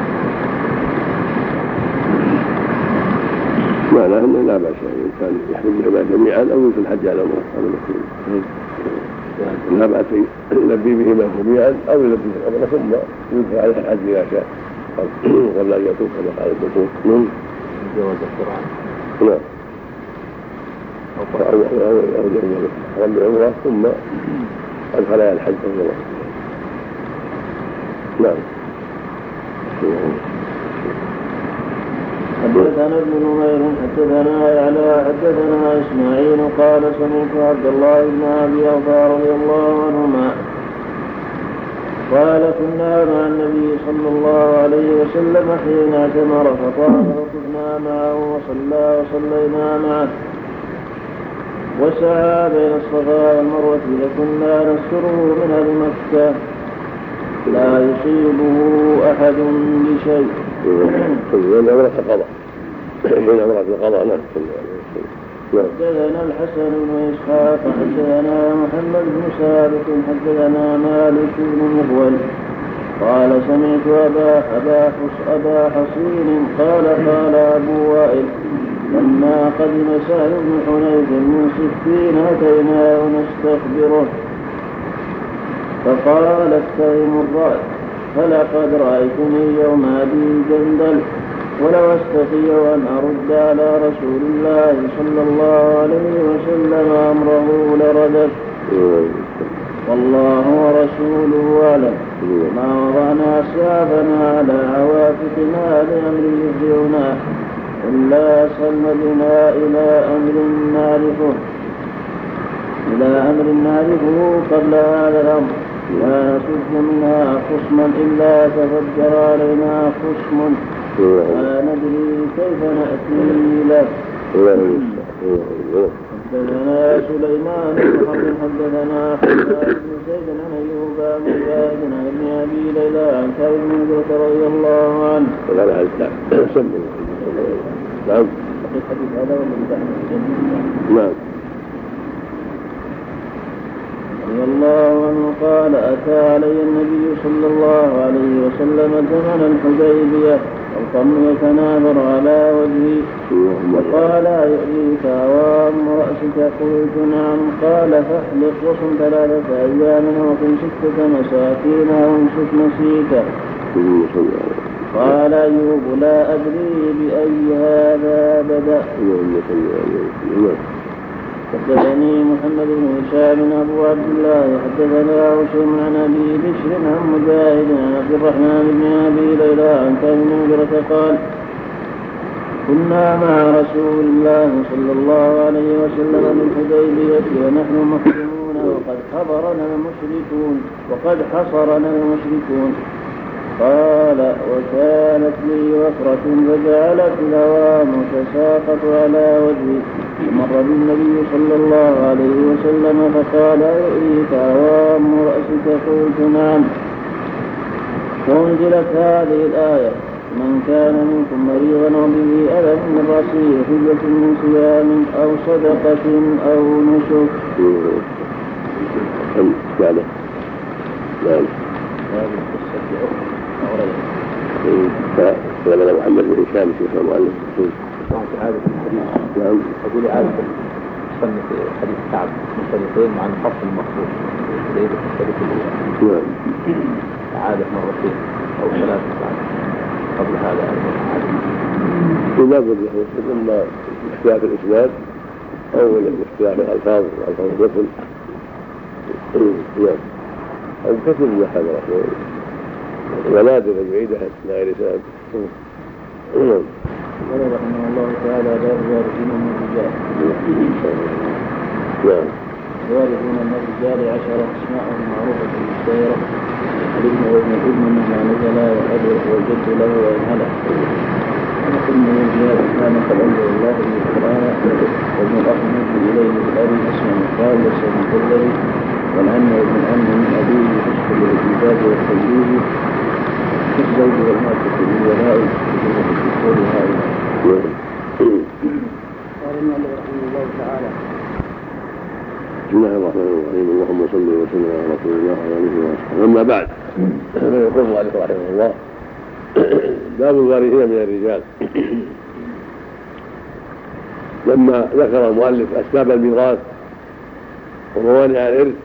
Speaker 1: معناه أنه لا بأس يعني كان يحج بهما جميعا أو يمكن الحج على العمرة، هذا مكتوب. لا بأس يلبي بهما جميعا أو يلبي العمرة ثم يدخل عليه الحج إذا شاء قبل أن يطوف كما قال الدكتور. نعم.
Speaker 4: جواز القرآن.
Speaker 1: نعم. أو أو العمرة ثم أدخل على الحج رضي الله عنه. نعم.
Speaker 3: حدثنا ابن نمير حدثنا يعلى حدثنا إسماعيل قال سمعت عبد الله بن أبي أوفى رضي الله عنهما قال كنا مع النبي صلى الله عليه وسلم حين اعتمر فطاف وطفنا معه وصلى وصلينا معه وسعى بين الصفا والمروة، فكنا نستره من أهل مكة لا يصيبه أحد بشيء.
Speaker 1: من عمرة القضاء من عمرة القضاء. نعم.
Speaker 3: حدثنا الحسن بن إسحاق حدثنا محمد بن ثابت حدثنا مالك بن مغول قال سمعت أبا أبا أبا حصين قال قال أبو وائل لما قدم سهل بن حنيف من ستين أتيناه نستخبره فقال اتهم الرأي فلقد رأيتني يوم أبي جندل ولو استطيع أن أرد على رسول الله صلى الله عليه وسلم أمره لردت، والله ورسوله أعلم. ما وضعنا أسيافنا على عواتقنا لأمر يهدئنا إلا سلم بنا إلى أمر نعرفه إلى أمر نعرفه قبل هذا الأمر، لا نصد منها خصما إلا تفجر علينا خصم ولا ندري كيف نأتي له. حدثنا سليمان بن حرب حدثنا حماد بن زيد عن أيوب بن زيد عن ابن أبي ليلى عن كعب بن زيد رضي الله عنه
Speaker 1: وقال هذا سمع. نعم.
Speaker 3: الحديث هذا ولا
Speaker 1: نعم.
Speaker 3: رضي الله عنه قال أتى علي النبي صلى الله عليه وسلم زمن الحديبية والقوم يتناثر على وجهي وقال يؤذيك عوام رأسك؟ قلت نعم. قال فاحلق وصم ثلاثة أيام وقم ستة مساكين وانشف نسيك. قال أيوب لا أدري بأي هذا بدأ. حدثني محمد بن هشام أبو عبد الله حدثنا هشام عن أبي بشر عن مجاهد عن عبد الرحمن بن أبي ليلى عن كعب بن عجرة قال كنا مع رسول الله صلى الله عليه وسلم بالحديبية ونحن محرمون وقد حضرنا المشركون وقد حصرنا المشركون. قال وكانت لي وفرة فجعلت الهوام تساقط على وجهي فمر بالنبي صلى الله عليه وسلم فقال يؤذيك عوام رأسك؟ قلت نعم. وانزلت هذه الآية من كان منكم مريضا وبه أذى من رأسه فدية من صيام أو صدقة أو نسك.
Speaker 1: هذه القصة فقال محمد بن هشام شيخ المؤلف
Speaker 4: في هذا الحديث. نعم. أقول إعادة مصنف حديث كعب من طريقين مع الفصل المخصوص ليس في الطريق الأولى.
Speaker 1: نعم.
Speaker 4: إعادة مرتين أو ثلاث بعد قبل هذا العادة.
Speaker 1: لا بد له إما اختلاف الإسناد أو اختلاف الألفاظ والألفاظ الرسل. نعم. أو كثير من هذا ونادر أن يعيدها إلى غير سبب.
Speaker 3: قال رحمه الله تعالى باب الوارثين من الرجال.
Speaker 1: نعم.
Speaker 3: الوارثون من الرجال عشرة أسماءهم معروفة مشتهرة الابن وابن الابن مهما نزل والأب والجد له وإن هلك. ونقول من الرجال كان قد أنزل الله به القرآن وابن الأخ ينزل إليه بالأب اسم مقال واسم كله والعم وابن العم من أبيه يشكل بالإنجاز والتجريب كالزوج والمعتق بالولاء بجملة الدخول هؤلاء. قال المؤلف رحمه الله تعالى
Speaker 1: بسم الله الرحمن الرحيم اللهم صل وسلم على رسول الله وعلى اله وصحبه. اما بعد فيقول المؤلف رحمه الله باب الوارثين من الرجال. لما ذكر المؤلف اسباب الميراث وموانع الارث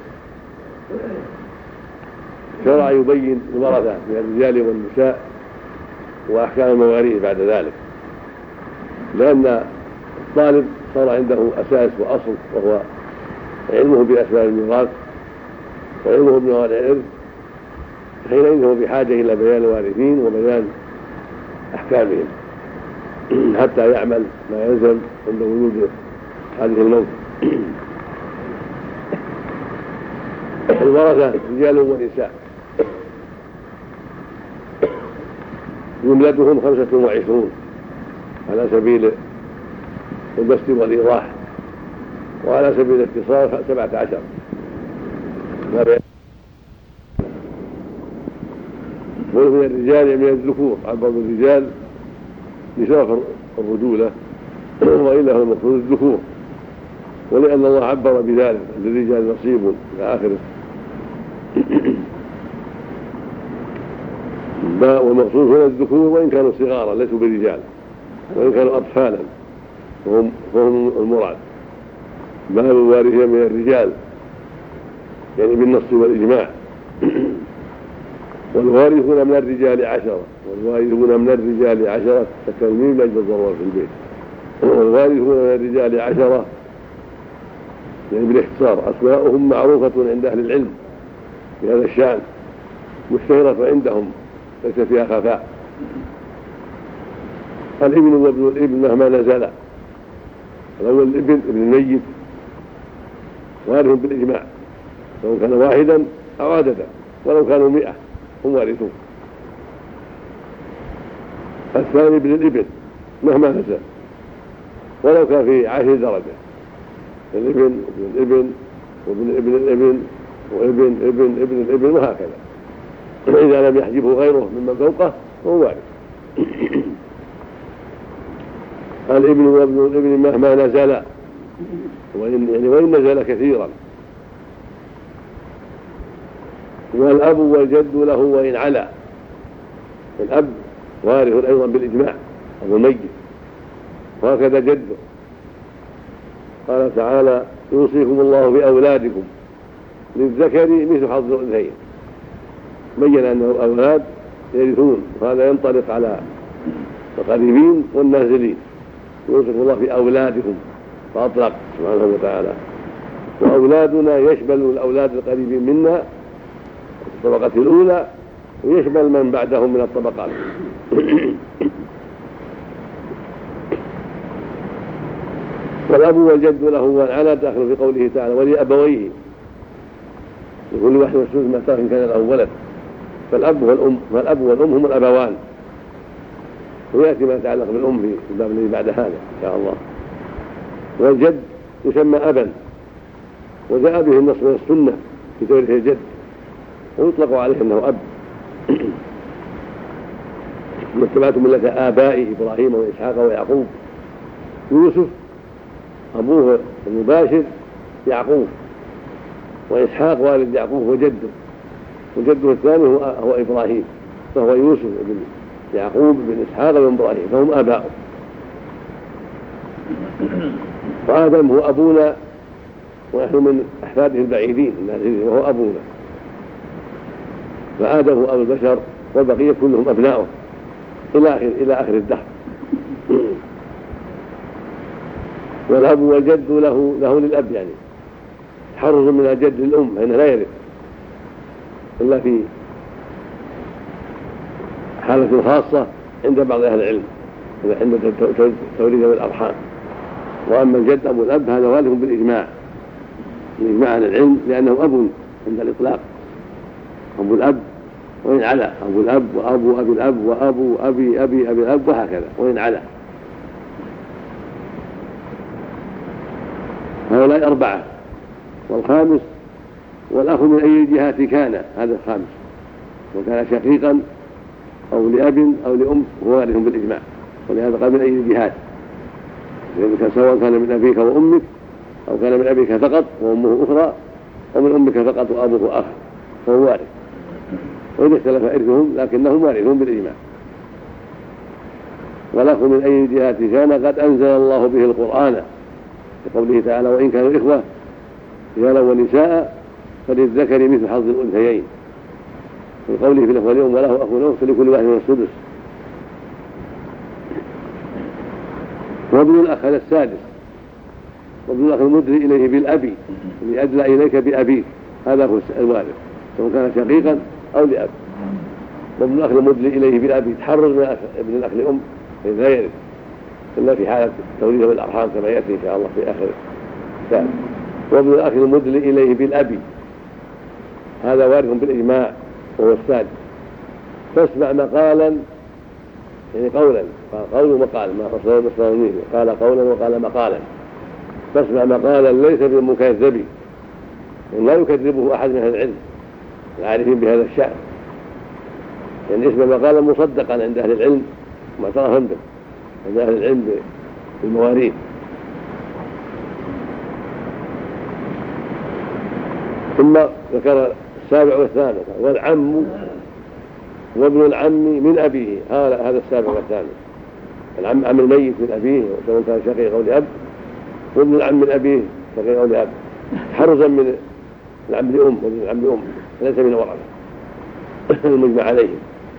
Speaker 1: شرع يبين الورثة من الرجال والنساء وأحكام المواريث بعد ذلك، لأن الطالب صار عنده أساس وأصل وهو علمه بأسباب الميراث وعلمه بموانع الإرث، حينئذ هو بحاجة إلى بيان الوارثين وبيان أحكامهم حتى يعمل ما يلزم عند وجود هذه الموت. الورثة رجال ونساء جملتهم خمسة وعشرون على سبيل البسط والإيضاح، وعلى سبيل الاختصار سبعة عشر. ومن الرجال من الذكور عبر الرجال لشرف الرجولة وإلا هو المقصود الذكور، ولأن الله عبر بذلك للرجال نصيب إلى آخره. والمقصود هنا الذكور وإن كانوا صغارا ليسوا برجال، وإن كانوا أطفالا فهم, فهم المراد. باب الوارثين من الرجال يعني بالنص والإجماع. والوارثون من الرجال عشرة، والوارثون من الرجال عشرة كالتلميذ لأجل الضرورة في البيت. والوارثون من الرجال عشرة يعني بالاختصار أسماؤهم معروفة عند أهل العلم في هذا الشأن، مشتهرة عندهم ليس فيها خفاء. الابن وابن الابن مهما نزل، الأول الابن ابن الميت وارث بالإجماع لو كان واحدا أو عددا، ولو كانوا مئة هم وارثون. الثاني ابن الابن مهما نزل ولو كان في عشر درجة، الابن وابن الابن وابن ابن الابن وابن ابن ابن الابن وهكذا، إذا لم يحجبه غيره ممن فوقه فهو وارث. الابن وابن الابن مهما نزل، وإن, يعني وإن نزل كثيرا، والأب والجد له وإن علا. الأب وارث أيضا بالإجماع أبو الميت، وهكذا جده. قال تعالى: يوصيكم الله بأولادكم للذكر مثل حظ الأنثيين. بين أنه الأولاد يرثون، وهذا ينطلق على القريبين والنازلين. يوصيكم الله بأولادكم فأطلق سبحانه وتعالى، وأولادنا يشمل الأولاد القريبين منا في الطبقة الأولى، ويشمل من بعدهم من الطبقات. والأب والجد له وعلى داخل في قوله تعالى: ولأبويه لكل واحد مسدود ما ترك إن كان له ولد. فالأب والأم فالأب والأم هم الأبوان، ويأتي ما يتعلق بالأم في الباب الذي بعد هذا إن شاء الله. والجد يسمى أبا، وجاء به النص من السنة في توريث الجد، ويطلق عليه أنه أب. واتبعتم ملة آبائه إبراهيم وإسحاق ويعقوب. يوسف أبوه المباشر يعقوب، وإسحاق والد يعقوب وجده، وجده الثاني هو, هو إبراهيم، فهو يوسف بن يعقوب بن إسحاق بن إبراهيم، فهم آباؤه. وآدم هو أبونا، ونحن من أحفاده البعيدين النازلين، وهو أبونا. فآدم هو أبو البشر، والبقية كلهم أبناؤه إلى آخر إلى آخر الدهر. والأب والجد له له للأب، يعني تحرز من الجد للأم، فإنه لا يرث إلا في حالة خاصة عند بعض أهل العلم، عند توريث الأرحام. وأما الجد أبو الأب هذا وارث بالإجماع، الإجماع عن العلم، لأنه أب عند الإطلاق، أبو الأب وإن علا، أبو الأب وأبو أبي الأب وأبو أبي أبي أبي الأب، وهكذا وإن علا. هؤلاء أربعة. والخامس والأخ من أي الجهات كان، هذا الخامس، وكان شقيقا أو لأب أو لأم هو وارث بالإجماع، ولهذا قال من أي الجهات، سواء كان من أبيك وأمك، أو كان من أبيك فقط وأمه أخرى، أو من أمك فقط وأبوه آخر، فهو وارث. وإذا اختلف إرثهم لكنهم وارثون بالإجماع. والأخ من أي الجهات كان قد أنزل الله به القرآن، بقوله تعالى: وإن كانوا إخوة رجالا ونساء فللذكر مثل حظ الأنثيين. في قوله في الأخوة اليوم وله أخ له فلكل واحد من السدس. وابن الأخ هذا السادس، وابن الأخ المدري إليه بالأبي، اللي أدلى إليك بأبيك، هذا هو الوارث سواء كان شقيقا أو لأب. وابن الأخ المدلي إليه بالأبي تحرر من ابن الأخ لأم، لا يرث إلا في حالة توريث بالأرحام كما يأتي إن شاء الله في آخر الكتاب. وابن الأخ المدلي إليه بالأبي هذا وارث بالإجماع وهو السادس. فاسمع مقالا، يعني قولا، قول ومقال، ما فصله بالصوانيه، قال قولا وقال مقالا. فاسمع مقالا ليس بالمكذب، لا يكذبه أحد من أهل العلم العارفين بهذا الشأن، يعني اسم مقالا مصدقا عند أهل العلم معترفا به عند أهل العلم بالمواريث. ثم ذكر السابع والثامن: والعم وابن العم من أبيه، هذا السابع والثامن. العم عم الميت من أبيه سواء كان شقيق أو لأب، وابن العم من أبيه شقيق أو لأب، حرزا من العم لأم وابن العم لأم، ليس من ورثة المجمع عليه.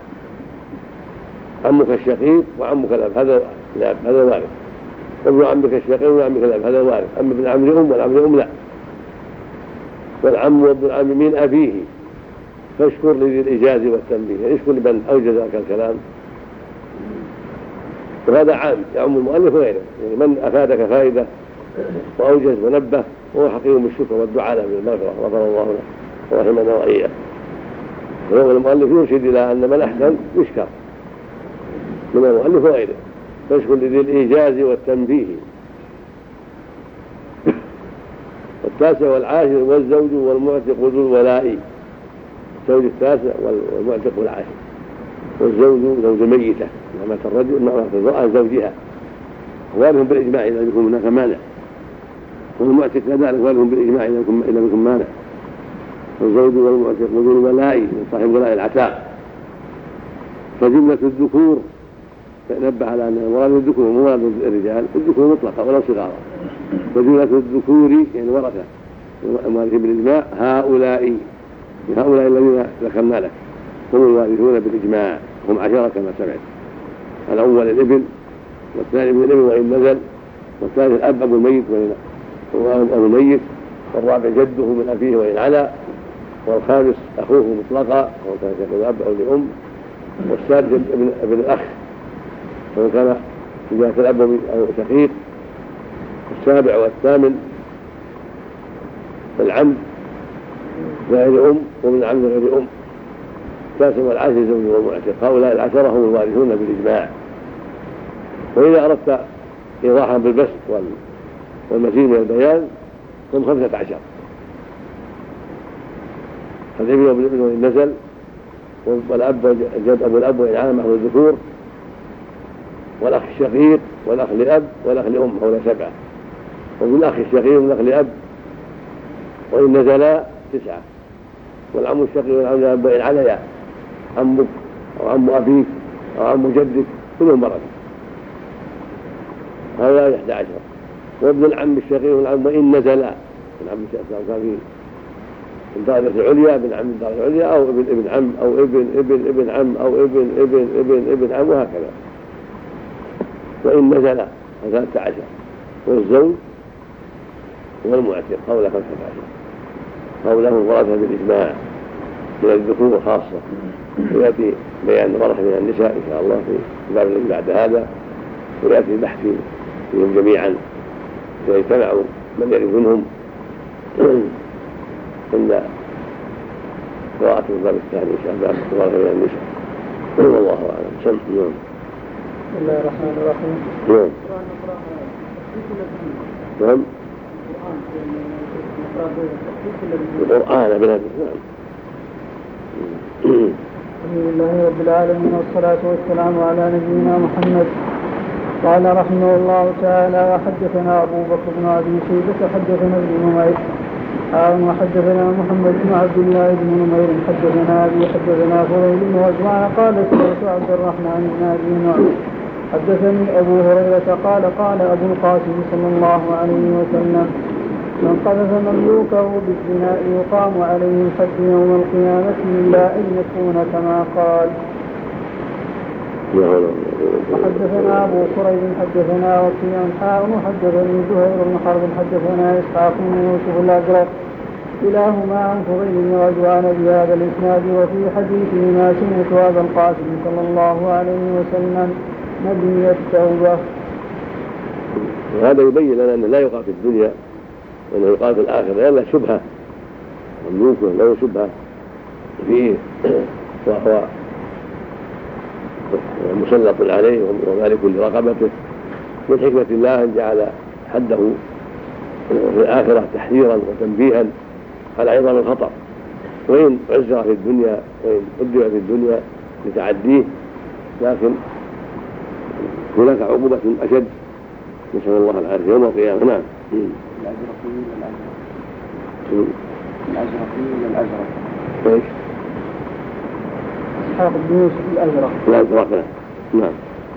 Speaker 1: عمك الشقيق وعمك الأب هذا الأب هذا وارث، وابن عمك الشقيق وابن عمك الأب هذا وارث. أما ابن العم لأم والعم لأم لا. والعم وابن العم من أبيه فاشكر لذي الإجاز والتنبيه، يعني اشكر لمن أوجز ذلك الكلام، وهذا عام يعم المؤلف وغيره، يعني من أفادك فائدة وأوجز ونبه وهو حقيق بالشكر والدعاء له بالمغفرة غفر الله له ورحمنا وإياه. وهو المؤلف يرشد إلى أن من أحسن يشكر من المؤلف وغيره، فاشكر لذي الإيجاز والتنبيه. والتاسع والعاشر والزوج والمعتق ذو الولاء، الزوج التاسع والمعتق والعاشر والزوج زوج ميتة إذا مات الرجل مات المرأة زوجها وارث بالإجماع إذا يكون هناك مانع، والمعتق كذلك وارث بالإجماع إذا يكون مانع. والزوج والمعتق بدون ولاء من صاحب ولاء العتاق. فجملة الذكور نبه على أن مراد الذكور ومراد الرجال الذكور مطلقة ولا صغارا. وجملة الذكور يعني ورثة الوارثين بالإجماع هؤلاء هؤلاء الذين ذكرنا لك هم الوارثون بالإجماع، هم عشرة كما سمعت. الأول الابن، والثاني ابن الابن وإن نزل، والثالث الأب أبو الميت وإن أبو الميت، والرابع جده من أبيه وإن علا، والخامس أخوه مطلقا وهو كان يكون أب أو لأم، والسادس ابن, ابن الأخ وهو كان إذا كان الأب أو شقيق، والسابع والثامن العم غير أم ومن العم غير أم، التاسع والعاشر زوج والمعتق. هؤلاء العشرة هم الوارثون بالإجماع. وإذا أردت إيضاحا بالبسط والمزيد من البيان هم خمسة عشر: الابن وابن الابن وإن نزل، والأب جد أبو الأب وإن عام أهل الذكور، والأخ الشقيق، والأخ لأب، والأخ لأم، هؤلاء سبعة. وابن الأخ الشقيق والأخ لأب وإن نزلا تسعة. والعم الشقيق والعم لأب وإن عليا عمك أو عم أبيك أو عم جدك كلهم مرض، هؤلاء إحدى عشر. وابن العم الشقيق والعم وإن نزلا، العم الشقيق كان في الدرجة العليا ابن عم الدرجة العليا أو ابن ابن عم أو ابن ابن ابن عم أو ابن ابن ابن ابن عم وهكذا. وإن نزلا ثلاثة عشر. والزوج والمعتق هؤلاء خمسة عشر. هؤلاء هم ورثة بالإجماع من الذكور خاصة. ويأتي بيان ورثة من النساء إن شاء الله في الباب الذي بعد هذا، ويأتي البحث فيهم جميعا إذا اجتمعوا من يرث منهم إن قراءة الباب الثاني إن شاء الله ورثة من النساء. والله أعلم. سم نعم.
Speaker 3: بسم الله الرحمن الرحيم.
Speaker 1: نعم. نعم. القرآن بلاد. نعم.
Speaker 3: الحمد لله رب العالمين والصلاة والسلام على نبينا محمد. قال رحمه الله تعالى: وحدثنا أبو بكر بن أبي شيبة حدثنا ابن نمير وحدثنا محمد بن عبد الله بن نمير حدثنا أبي حدثنا فضيل بن وزوان قال سمعت عبد الرحمن بن أبي نعيم حدثني أبو هريرة قال قال أبو القاسم صلى الله عليه وسلم: من قذف مملوكه بالزنا يقام عليه الحد يوم القيامة إلا أن يكون كما قال. وحدثنا أبو كريب حدثنا وكيع حاء وحدثني زهير بن حرب حدثنا إسحاق بن يوسف الأزرق كلاهما عن فضيل بن غزوان بهذا الإسناد. وفي حديثهما سمعت أبا القاسم صلى الله عليه وسلم نبي التوبة.
Speaker 1: وهذا يبين لنا أنه لا يقع في الدنيا وأنه يقال في الآخرة إلا شبهة مملوكه له شبهة فيه وهو مسلط عليه ومالك لرقبته. من حكمة الله أن جعل حده في الآخرة تحذيرا وتنبيها على عظم الخطر، وإن عزر في الدنيا وإن قدر في الدنيا لتعديه، لكن هناك عقوبة أشد نسأل الله العافية يوم القيامة. نعم.
Speaker 2: الأزرقي للأزرق الأزرقي للأزرق
Speaker 1: ايش؟
Speaker 3: إسحاق بن يوسف الأزرق
Speaker 1: الأزرق. نعم.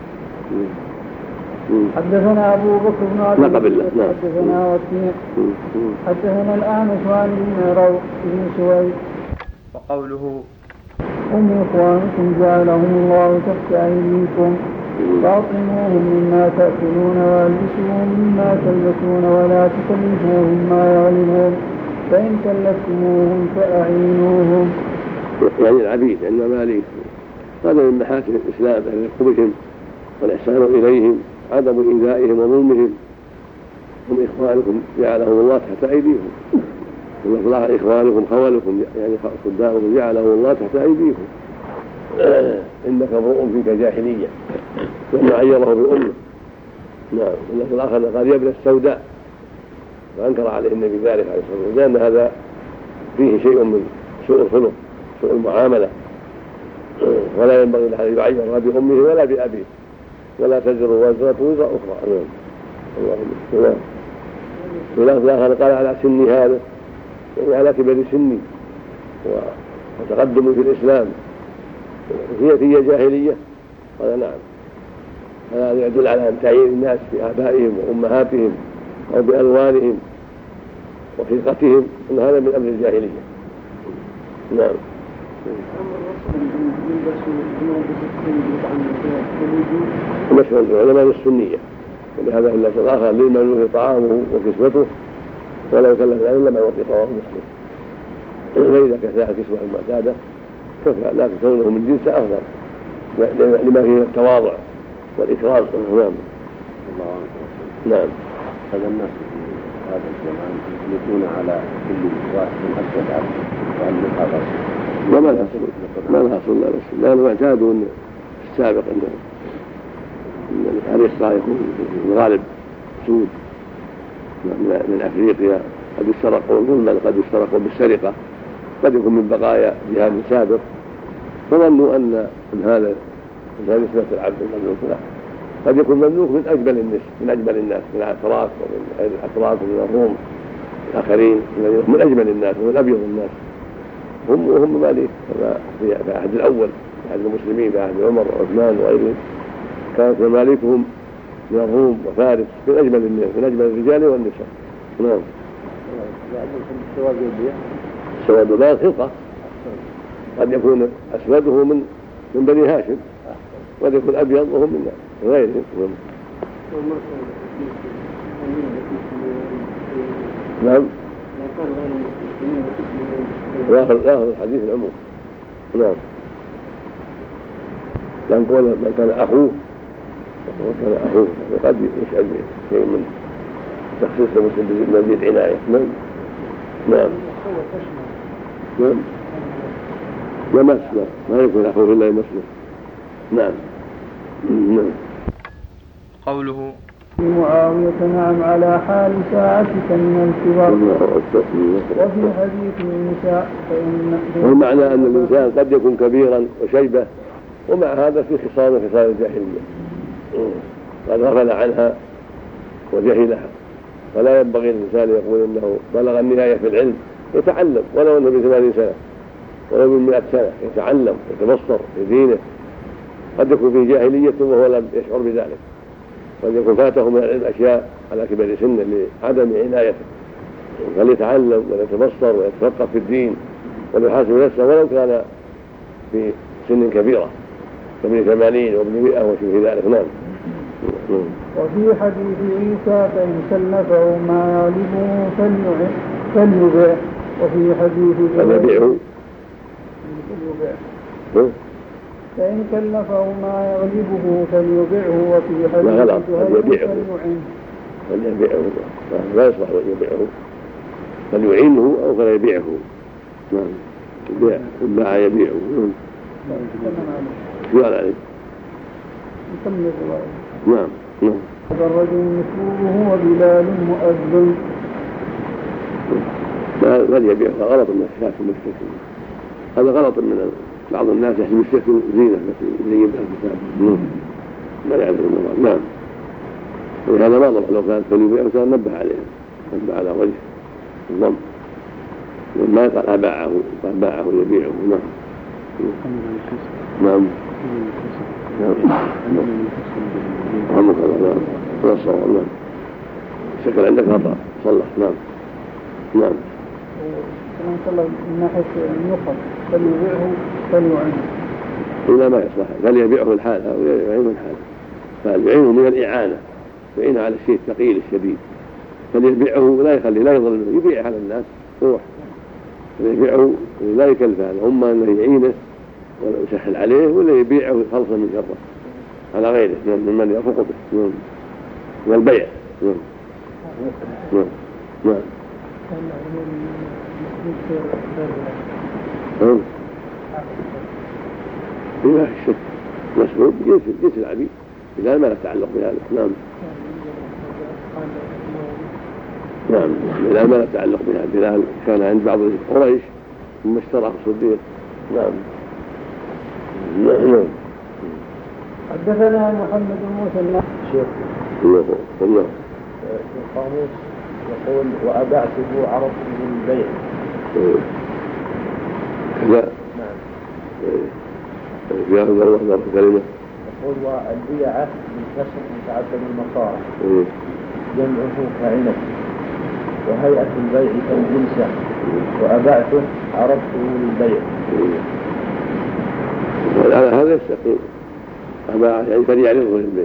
Speaker 3: حدثنا أبو بكر بن أبي
Speaker 1: شيبة
Speaker 3: حدثنا وكيع حدثنا الأعمش عن ابن روح بن سويد.
Speaker 2: وقوله:
Speaker 3: هم إخوانكم جعلهم الله تحت أيديكم فأطعموهم مما تأكلون وألبسوهم مما تلبسون ولا تكلفوهم ما يغلبون فإن كلفتموهم فأعينوهم.
Speaker 1: يعني العبيد عند مالك. هذا من محاسن الإسلام أن يحكمهم والإحسان إليهم عدم إيذائهم وظلمهم. هم إخوانكم جعلهم الله تحت أيديكم. هم الله إخوانكم خولكم يعني خدامكم جعلهم الله تحت أيديكم. إنك امرؤ فيك جاهلية لما عيره بأمه. نعم. إلا في الآخر قال: يا ابن السوداء، فأنكر عليه النبي ذلك عليه الصلاة والسلام، لأن هذا فيه شيء من سوء الخلق سوء المعاملة ولا ينبغي لأحد أن يعير بأمه ولا بأبيه، ولا تزر وازرة وزر أخرى. نعم. اللهم ولكن الآخر قال على سني هذا، يعني على كبر سني وتقدمي في الإسلام هي في جاهلية، قال نعم. هذا يدل على أن تعيين الناس بآبائهم وأمهاتهم أو بألوانهم وخلقتهم، أن هذا من أمر الجاهلية. نعم. مشهور العلماء السنية، ولهذا في اللفظ الآخر للمملوك طعامه وكسوته ولا يكلف عنه إلا ما يعطي رواه مسلم. فإذا كساها الكسوة المعتادة كفى، لكن كونه من جنس أفضل لما فيه التواضع والإكرام. نعم. نعم.
Speaker 5: هذا الناس في هذا الزمان يطلقون على كل واحد أسود عبد وعلى هذا
Speaker 1: وما لها ما لها صلى الله عليه وسلم، لأنه اعتادوا أن السابق أن الحريص يكون في الغالب سود من أفريقيا، قد يسترقوا ظلما، قد يسترقوا بالسرقة، قد يكون من بقايا جهاد سابق، فظنوا أن هذا من هذه صفة العبد المملوك له، قد يكون مملوك من أجمل الناس من أجمل الناس من الأتراك ومن غير الأتراك ومن الروم الآخرين، من أجمل الناس ومن أبيض الناس هم وهم مالك. في عهد الأول في عهد المسلمين في عهد عمر وعثمان وغيرهم كانت ممالكهم من الروم وفارس من أجمل الناس من أجمل الرجال والنساء. نعم. السواد لا خلقة، قد يكون أسوده من من بني هاشم وقد يكون أبيض وهم من غيرهم. نعم. يأخذ الحديث العموم. نعم. لأن قول من كان أخوه وكان أخوه قد يشعر شيء من تخصيص المسلم بمزيد عناية. نعم. نعم. نعم. يمس، لا ما يكون أخوه إلا يمسه. نعم. نعم.
Speaker 2: قوله
Speaker 3: معاوية نعم على حال ساعتك من الكبر. وفي حديث النساء
Speaker 1: والمعنى أن الإنسان قد يكون كبيرا وشيبة ومع هذا في خصال من خصال الجاهلية قد غفل عنها وجهلها، فلا ينبغي الإنسان يقول إنه بلغ النهاية في العلم، يتعلم ولو أنه بثمانين سنة ولو من مئة سنة، يتعلم يتبصر في دينه. قد يكون في جاهلية وهو لم يشعر بذلك، قد يكون فاته من العلم أشياء على كبر سنه لعدم عنايته، فليتعلم ويتبصر ويتفقه في الدين ويحاسب نفسه ولو كان في سن كبيرة كابن ثمانين وابن مئة وشبه ذلك. نعم.
Speaker 3: وفي حديث عيسى فإن كلفه ما يغلبه فليبيع. وفي حديث
Speaker 1: فليبيعه
Speaker 3: فإن كلفه ما يغلبه فليبيعه. وفي حديث
Speaker 1: غلط فليبيعه فليبيعه لا يصلح يبيعه، فليعينه أو فليبيعه. نعم. البيع باع يبيعه. سؤال عليه. نعم. نعم.
Speaker 3: هذا الرجل مسلوبه وبلال مؤذن.
Speaker 1: لا يبيعه، غلط من الشاك المشتكي، هذا غلط من بعض الناس يحسب الشكل زينة بس يزين الكتاب. ما يعرف المراد. نعم. وهذا ما ضبط، لو كانت فليبيعه كان نبه عليه، نبه على وجه الضم، وما يقال أباعه، قال باعه يبيعه. نعم. نعم. نعم. رحمك الله. نعم. الصواب. نعم. الشكل عندك خطأ صلح. نعم. نعم.
Speaker 3: كمان صلى من ناحية النقط فليبيعه فليعينه.
Speaker 1: إلا ما يصلح، فليبيعه الحال أو يعينه الحال، فليعينه من الإعانة، يعينه على الشيء الثقيل الشديد، فليبيعه لا يخلي لا يظلم، يبيع على الناس روح، فليبيعه لا يكلف هذا، أما أنه يعينه ولا يسهل عليه ولا يبيعه خلصا من شره على غيره ممن يرفق به من البيع. نعم. نعم. نعم. نعم. بما في الشك مسعود جنس جنس العبيد إذا ما لا تعلق بهذا. نعم. نعم. إذا ما لا تعلق بهذا. بلال كان عند بعض قريش ثم اشتراه الصديق. نعم. نعم.
Speaker 3: حدثنا محمد المثنى
Speaker 2: شيخ
Speaker 1: الله الله
Speaker 2: في القاموس يقول وأبعته عرضته للبيع.
Speaker 1: كذا
Speaker 2: نعم.
Speaker 1: في هذا الله ضرب كلمة
Speaker 2: يقول والبيعة بالكسر متعدد المصارع جمعه كعنب وهيئة البيع كالجنسة وأبعته عرضته للبيع.
Speaker 1: على هذا يستقيم أباع يعني فليعرضه للبيع.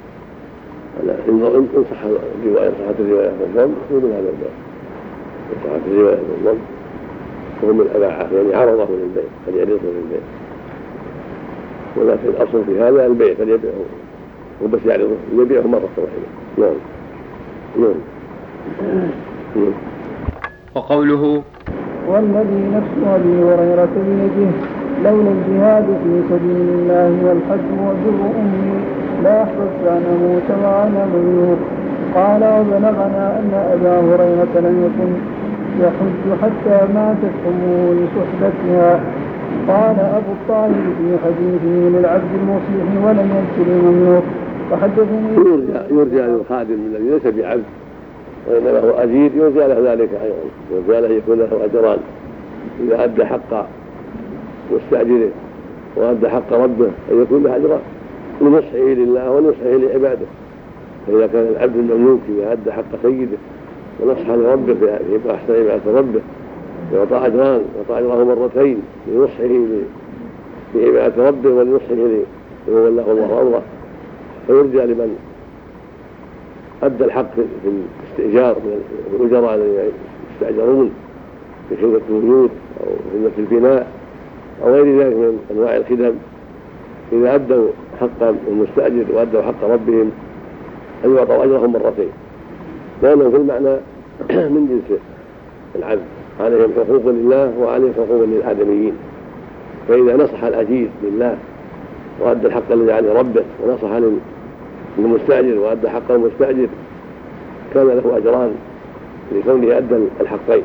Speaker 1: إن صح الرواية صحت الرواية بالضم يكون هذا البيع. إن صحت الرواية بالضم وهو من أباعه يعني عرضه للبيع فليعرضه للبيع. ولكن الأصل في هذا البيع فليبيعه وبس يعرضه يبيعه مرة واحدة. نعم نعم. نعم.
Speaker 6: وقوله
Speaker 3: والذي نفس أبي هريرة بيده لولا الجهاد في سبيل الله والحج وبر أمي لا أحببت أن أموت وأنا مملوك. قال وبلغنا أن أبا هريرة لم يكن يحج حتى ماتت أمه لصحبتها. قال أبو الطاهر في حديثه للعبد المصلح ولم يذكر المملوك. وحدثني
Speaker 1: يرجى يرجى للخادم الذي ليس بعبد وإنما هو أجير يرجى له ذلك أيضا يرجى له يكون له أجران إذا أدى حق مستأجره وأدى حق ربه أن يكون له أجران لنصحه لله ونصحه لعباده. فإذا كان العبد المملوك إذا أدى حق سيده ونصح لربه في أحسن عبادة ربه يعطى أجران يعطى أجره مرتين لنصحه لعبادة ربه ولنصحه لمن ولاه الله أمره. فيرجى لمن أدى الحق في الاستئجار من الأجراء الذين يستأجرون في خدمة الوجود أو خدمة البناء أو غير ذلك من أنواع الخدم إذا أدوا حق المستأجر وأدوا حق ربهم أن يعطوا أجرهم مرتين لأنه في المعنى من جنس العبد عليهم حقوق لله وعليهم حقوق للآدميين. فإذا نصح الأجير لله وأدى الحق الذي عليه ربه ونصح للمستأجر وأدى حق المستأجر كان له أجران لكونه أدى الحقين.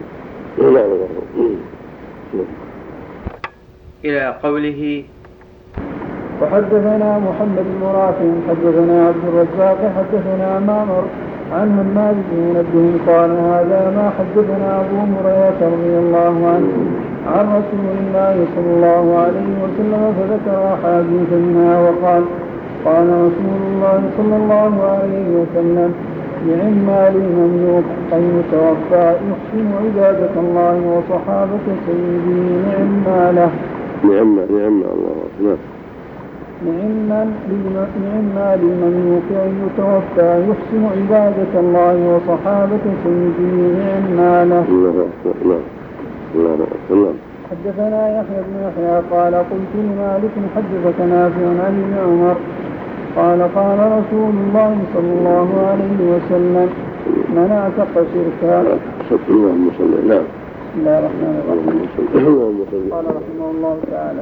Speaker 6: إلى قوله
Speaker 3: وحدثنا محمد بن رافع حدثنا عبد الرزاق حدثنا معمر عن همام بن منبه قال هذا ما حدثنا أبو هريرة رضي الله عنه عن رسول الله صلى الله عليه وسلم فذكر أحاديث منها وقال قال رسول الله صلى الله عليه وسلم نعم مالي مملوك أن يتوفى يحسن عبادة الله وصحابة سيدي نعم ماله.
Speaker 1: نعم نعم الله
Speaker 3: نعم مالي مملوك أن يتوفى يحسن عبادة الله وصحابة سيدي نعم ماله. حدثنا يحيى بن يحيى قال قلت لمالك حدثك نافع عن ابن عمر قال قال رسول الله صلى الله عليه وسلم من اعتق شركا
Speaker 1: بسم الله
Speaker 3: الرحمن الرحيم قال رحمه الله تعالى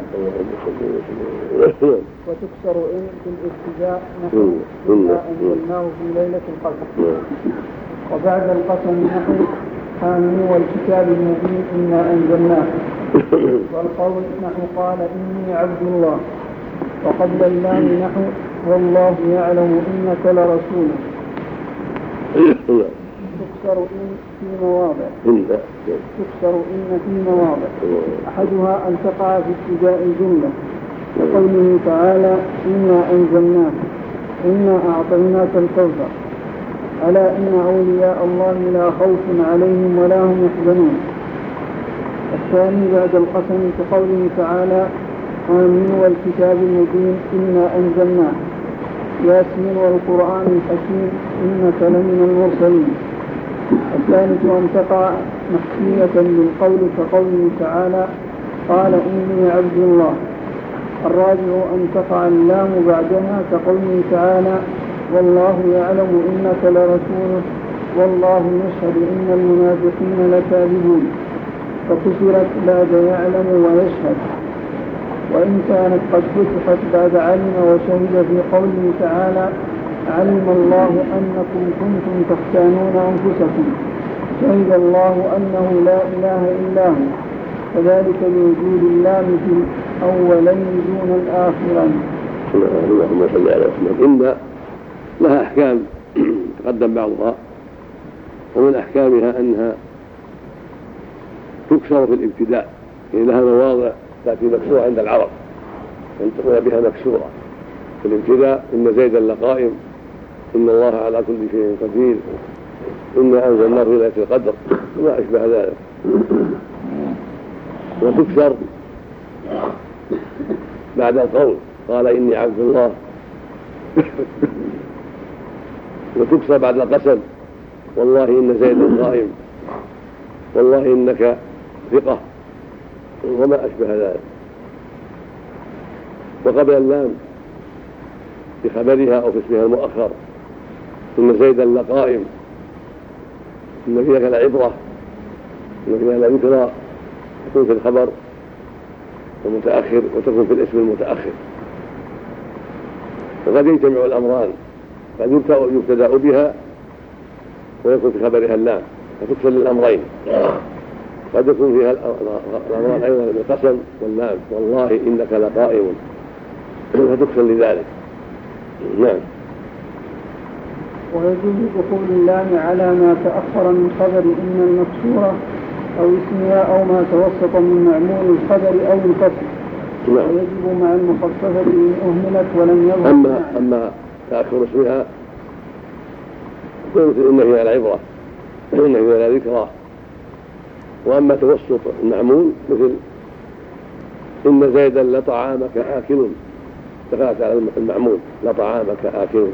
Speaker 3: وتكسر إن في الابتداء نحو إنا أنزلناه في ليلة القدر وبعد القسم نحو حامل والكتاب المبين إنا أنزلناه والقول نحو قال إني عبد الله وقبل اللام نحو والله يعلم إنك لرسول. تكسر إن في مواضع تكسر إن في مواضع أحدها أن تقع في ابتداء الجملة وقوله تعالى إنا أنزلناه إنا أعطيناك الكوثر ألا إن أولياء الله لا خوف عليهم ولا هم يحزنون. الثاني بعد القسم كقوله تعالى آمين والكتاب المبين إنا أنزلناه ياسين والقرآن الحكيم إنك لمن المرسلين. الثالث أن تقع محكية بالقول كقوله تعالى قال إني عبد الله. الرابع أن تقع اللام بعدها كقوله تعالى والله يعلم إنك لرسوله والله يشهد إن المنافقين لكاذبون فكسرت بعد يعلم ويشهد. وإن كانت قد فتحت بعد علم وشهد في قوله تعالى علم الله أنكم كنتم تختانون أنفسكم شهد الله أنه لا إله إلا هو. وذلك بوجود اللام في أولين دون الآخرين.
Speaker 1: اللهم صل على محمد. إن لها أحكام تقدم بعضها، ومن أحكامها أنها تكسر في الابتداء، يعني لها مواضع تأتي مكسورة عند العرب أن تكون بها مكسورة في الابتداء. إن زيدا لقائم، إن الله على كل شيء قدير، إنا أنزلناه في ليلة القدر، وما أشبه ذلك. وتكسر بعد القول قال إني عبد الله، وتكسر بعد القسم والله إن زيدا قائم، والله إنك ثقة، وما أشبه ذلك. وقبل اللام بخبرها أو في اسمها المؤخر إن زيدا لقائم، إن فيها لعبرة، إن فيها لذكرى، تكون في الخبر المتأخر وتكون في الاسم المتأخر. وقد يجتمع الأمران، قد يبتدأ بها ويكون في خبرها اللام فتكسر للأمرين، قد يكون فيها الأمران أيضا بالقسم واللام والله إنك لقائم فتكسر لذلك. نعم.
Speaker 3: ويجوز دخول اللام على ما تأخر من خبر إن المكسورة أو اسمها أو ما توسط من معمول الخبر أو الكسر.
Speaker 1: نعم.
Speaker 3: ويجب مع المخففة إن أهملت ولم يظهر.
Speaker 1: أما أما تأخر اسمها إن فيها العبرة، إن فيها ذكرى. وأما توسط المعمول مثل إن زيدا لطعامك آكل، دخلت على المعمول لطعامك آكل.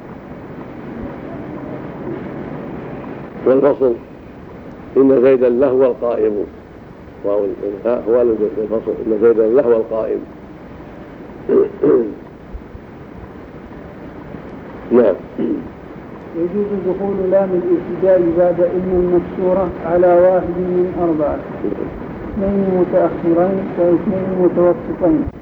Speaker 1: والفصل إن زيدا لهو القائم، وهو الفصل إن زيدا لهو القائم. نعم.
Speaker 3: يجوز دخول لام الابتداء بعد إن المكسورة على واحد من أربعة، اثنين متأخرين واثنين متوسطين.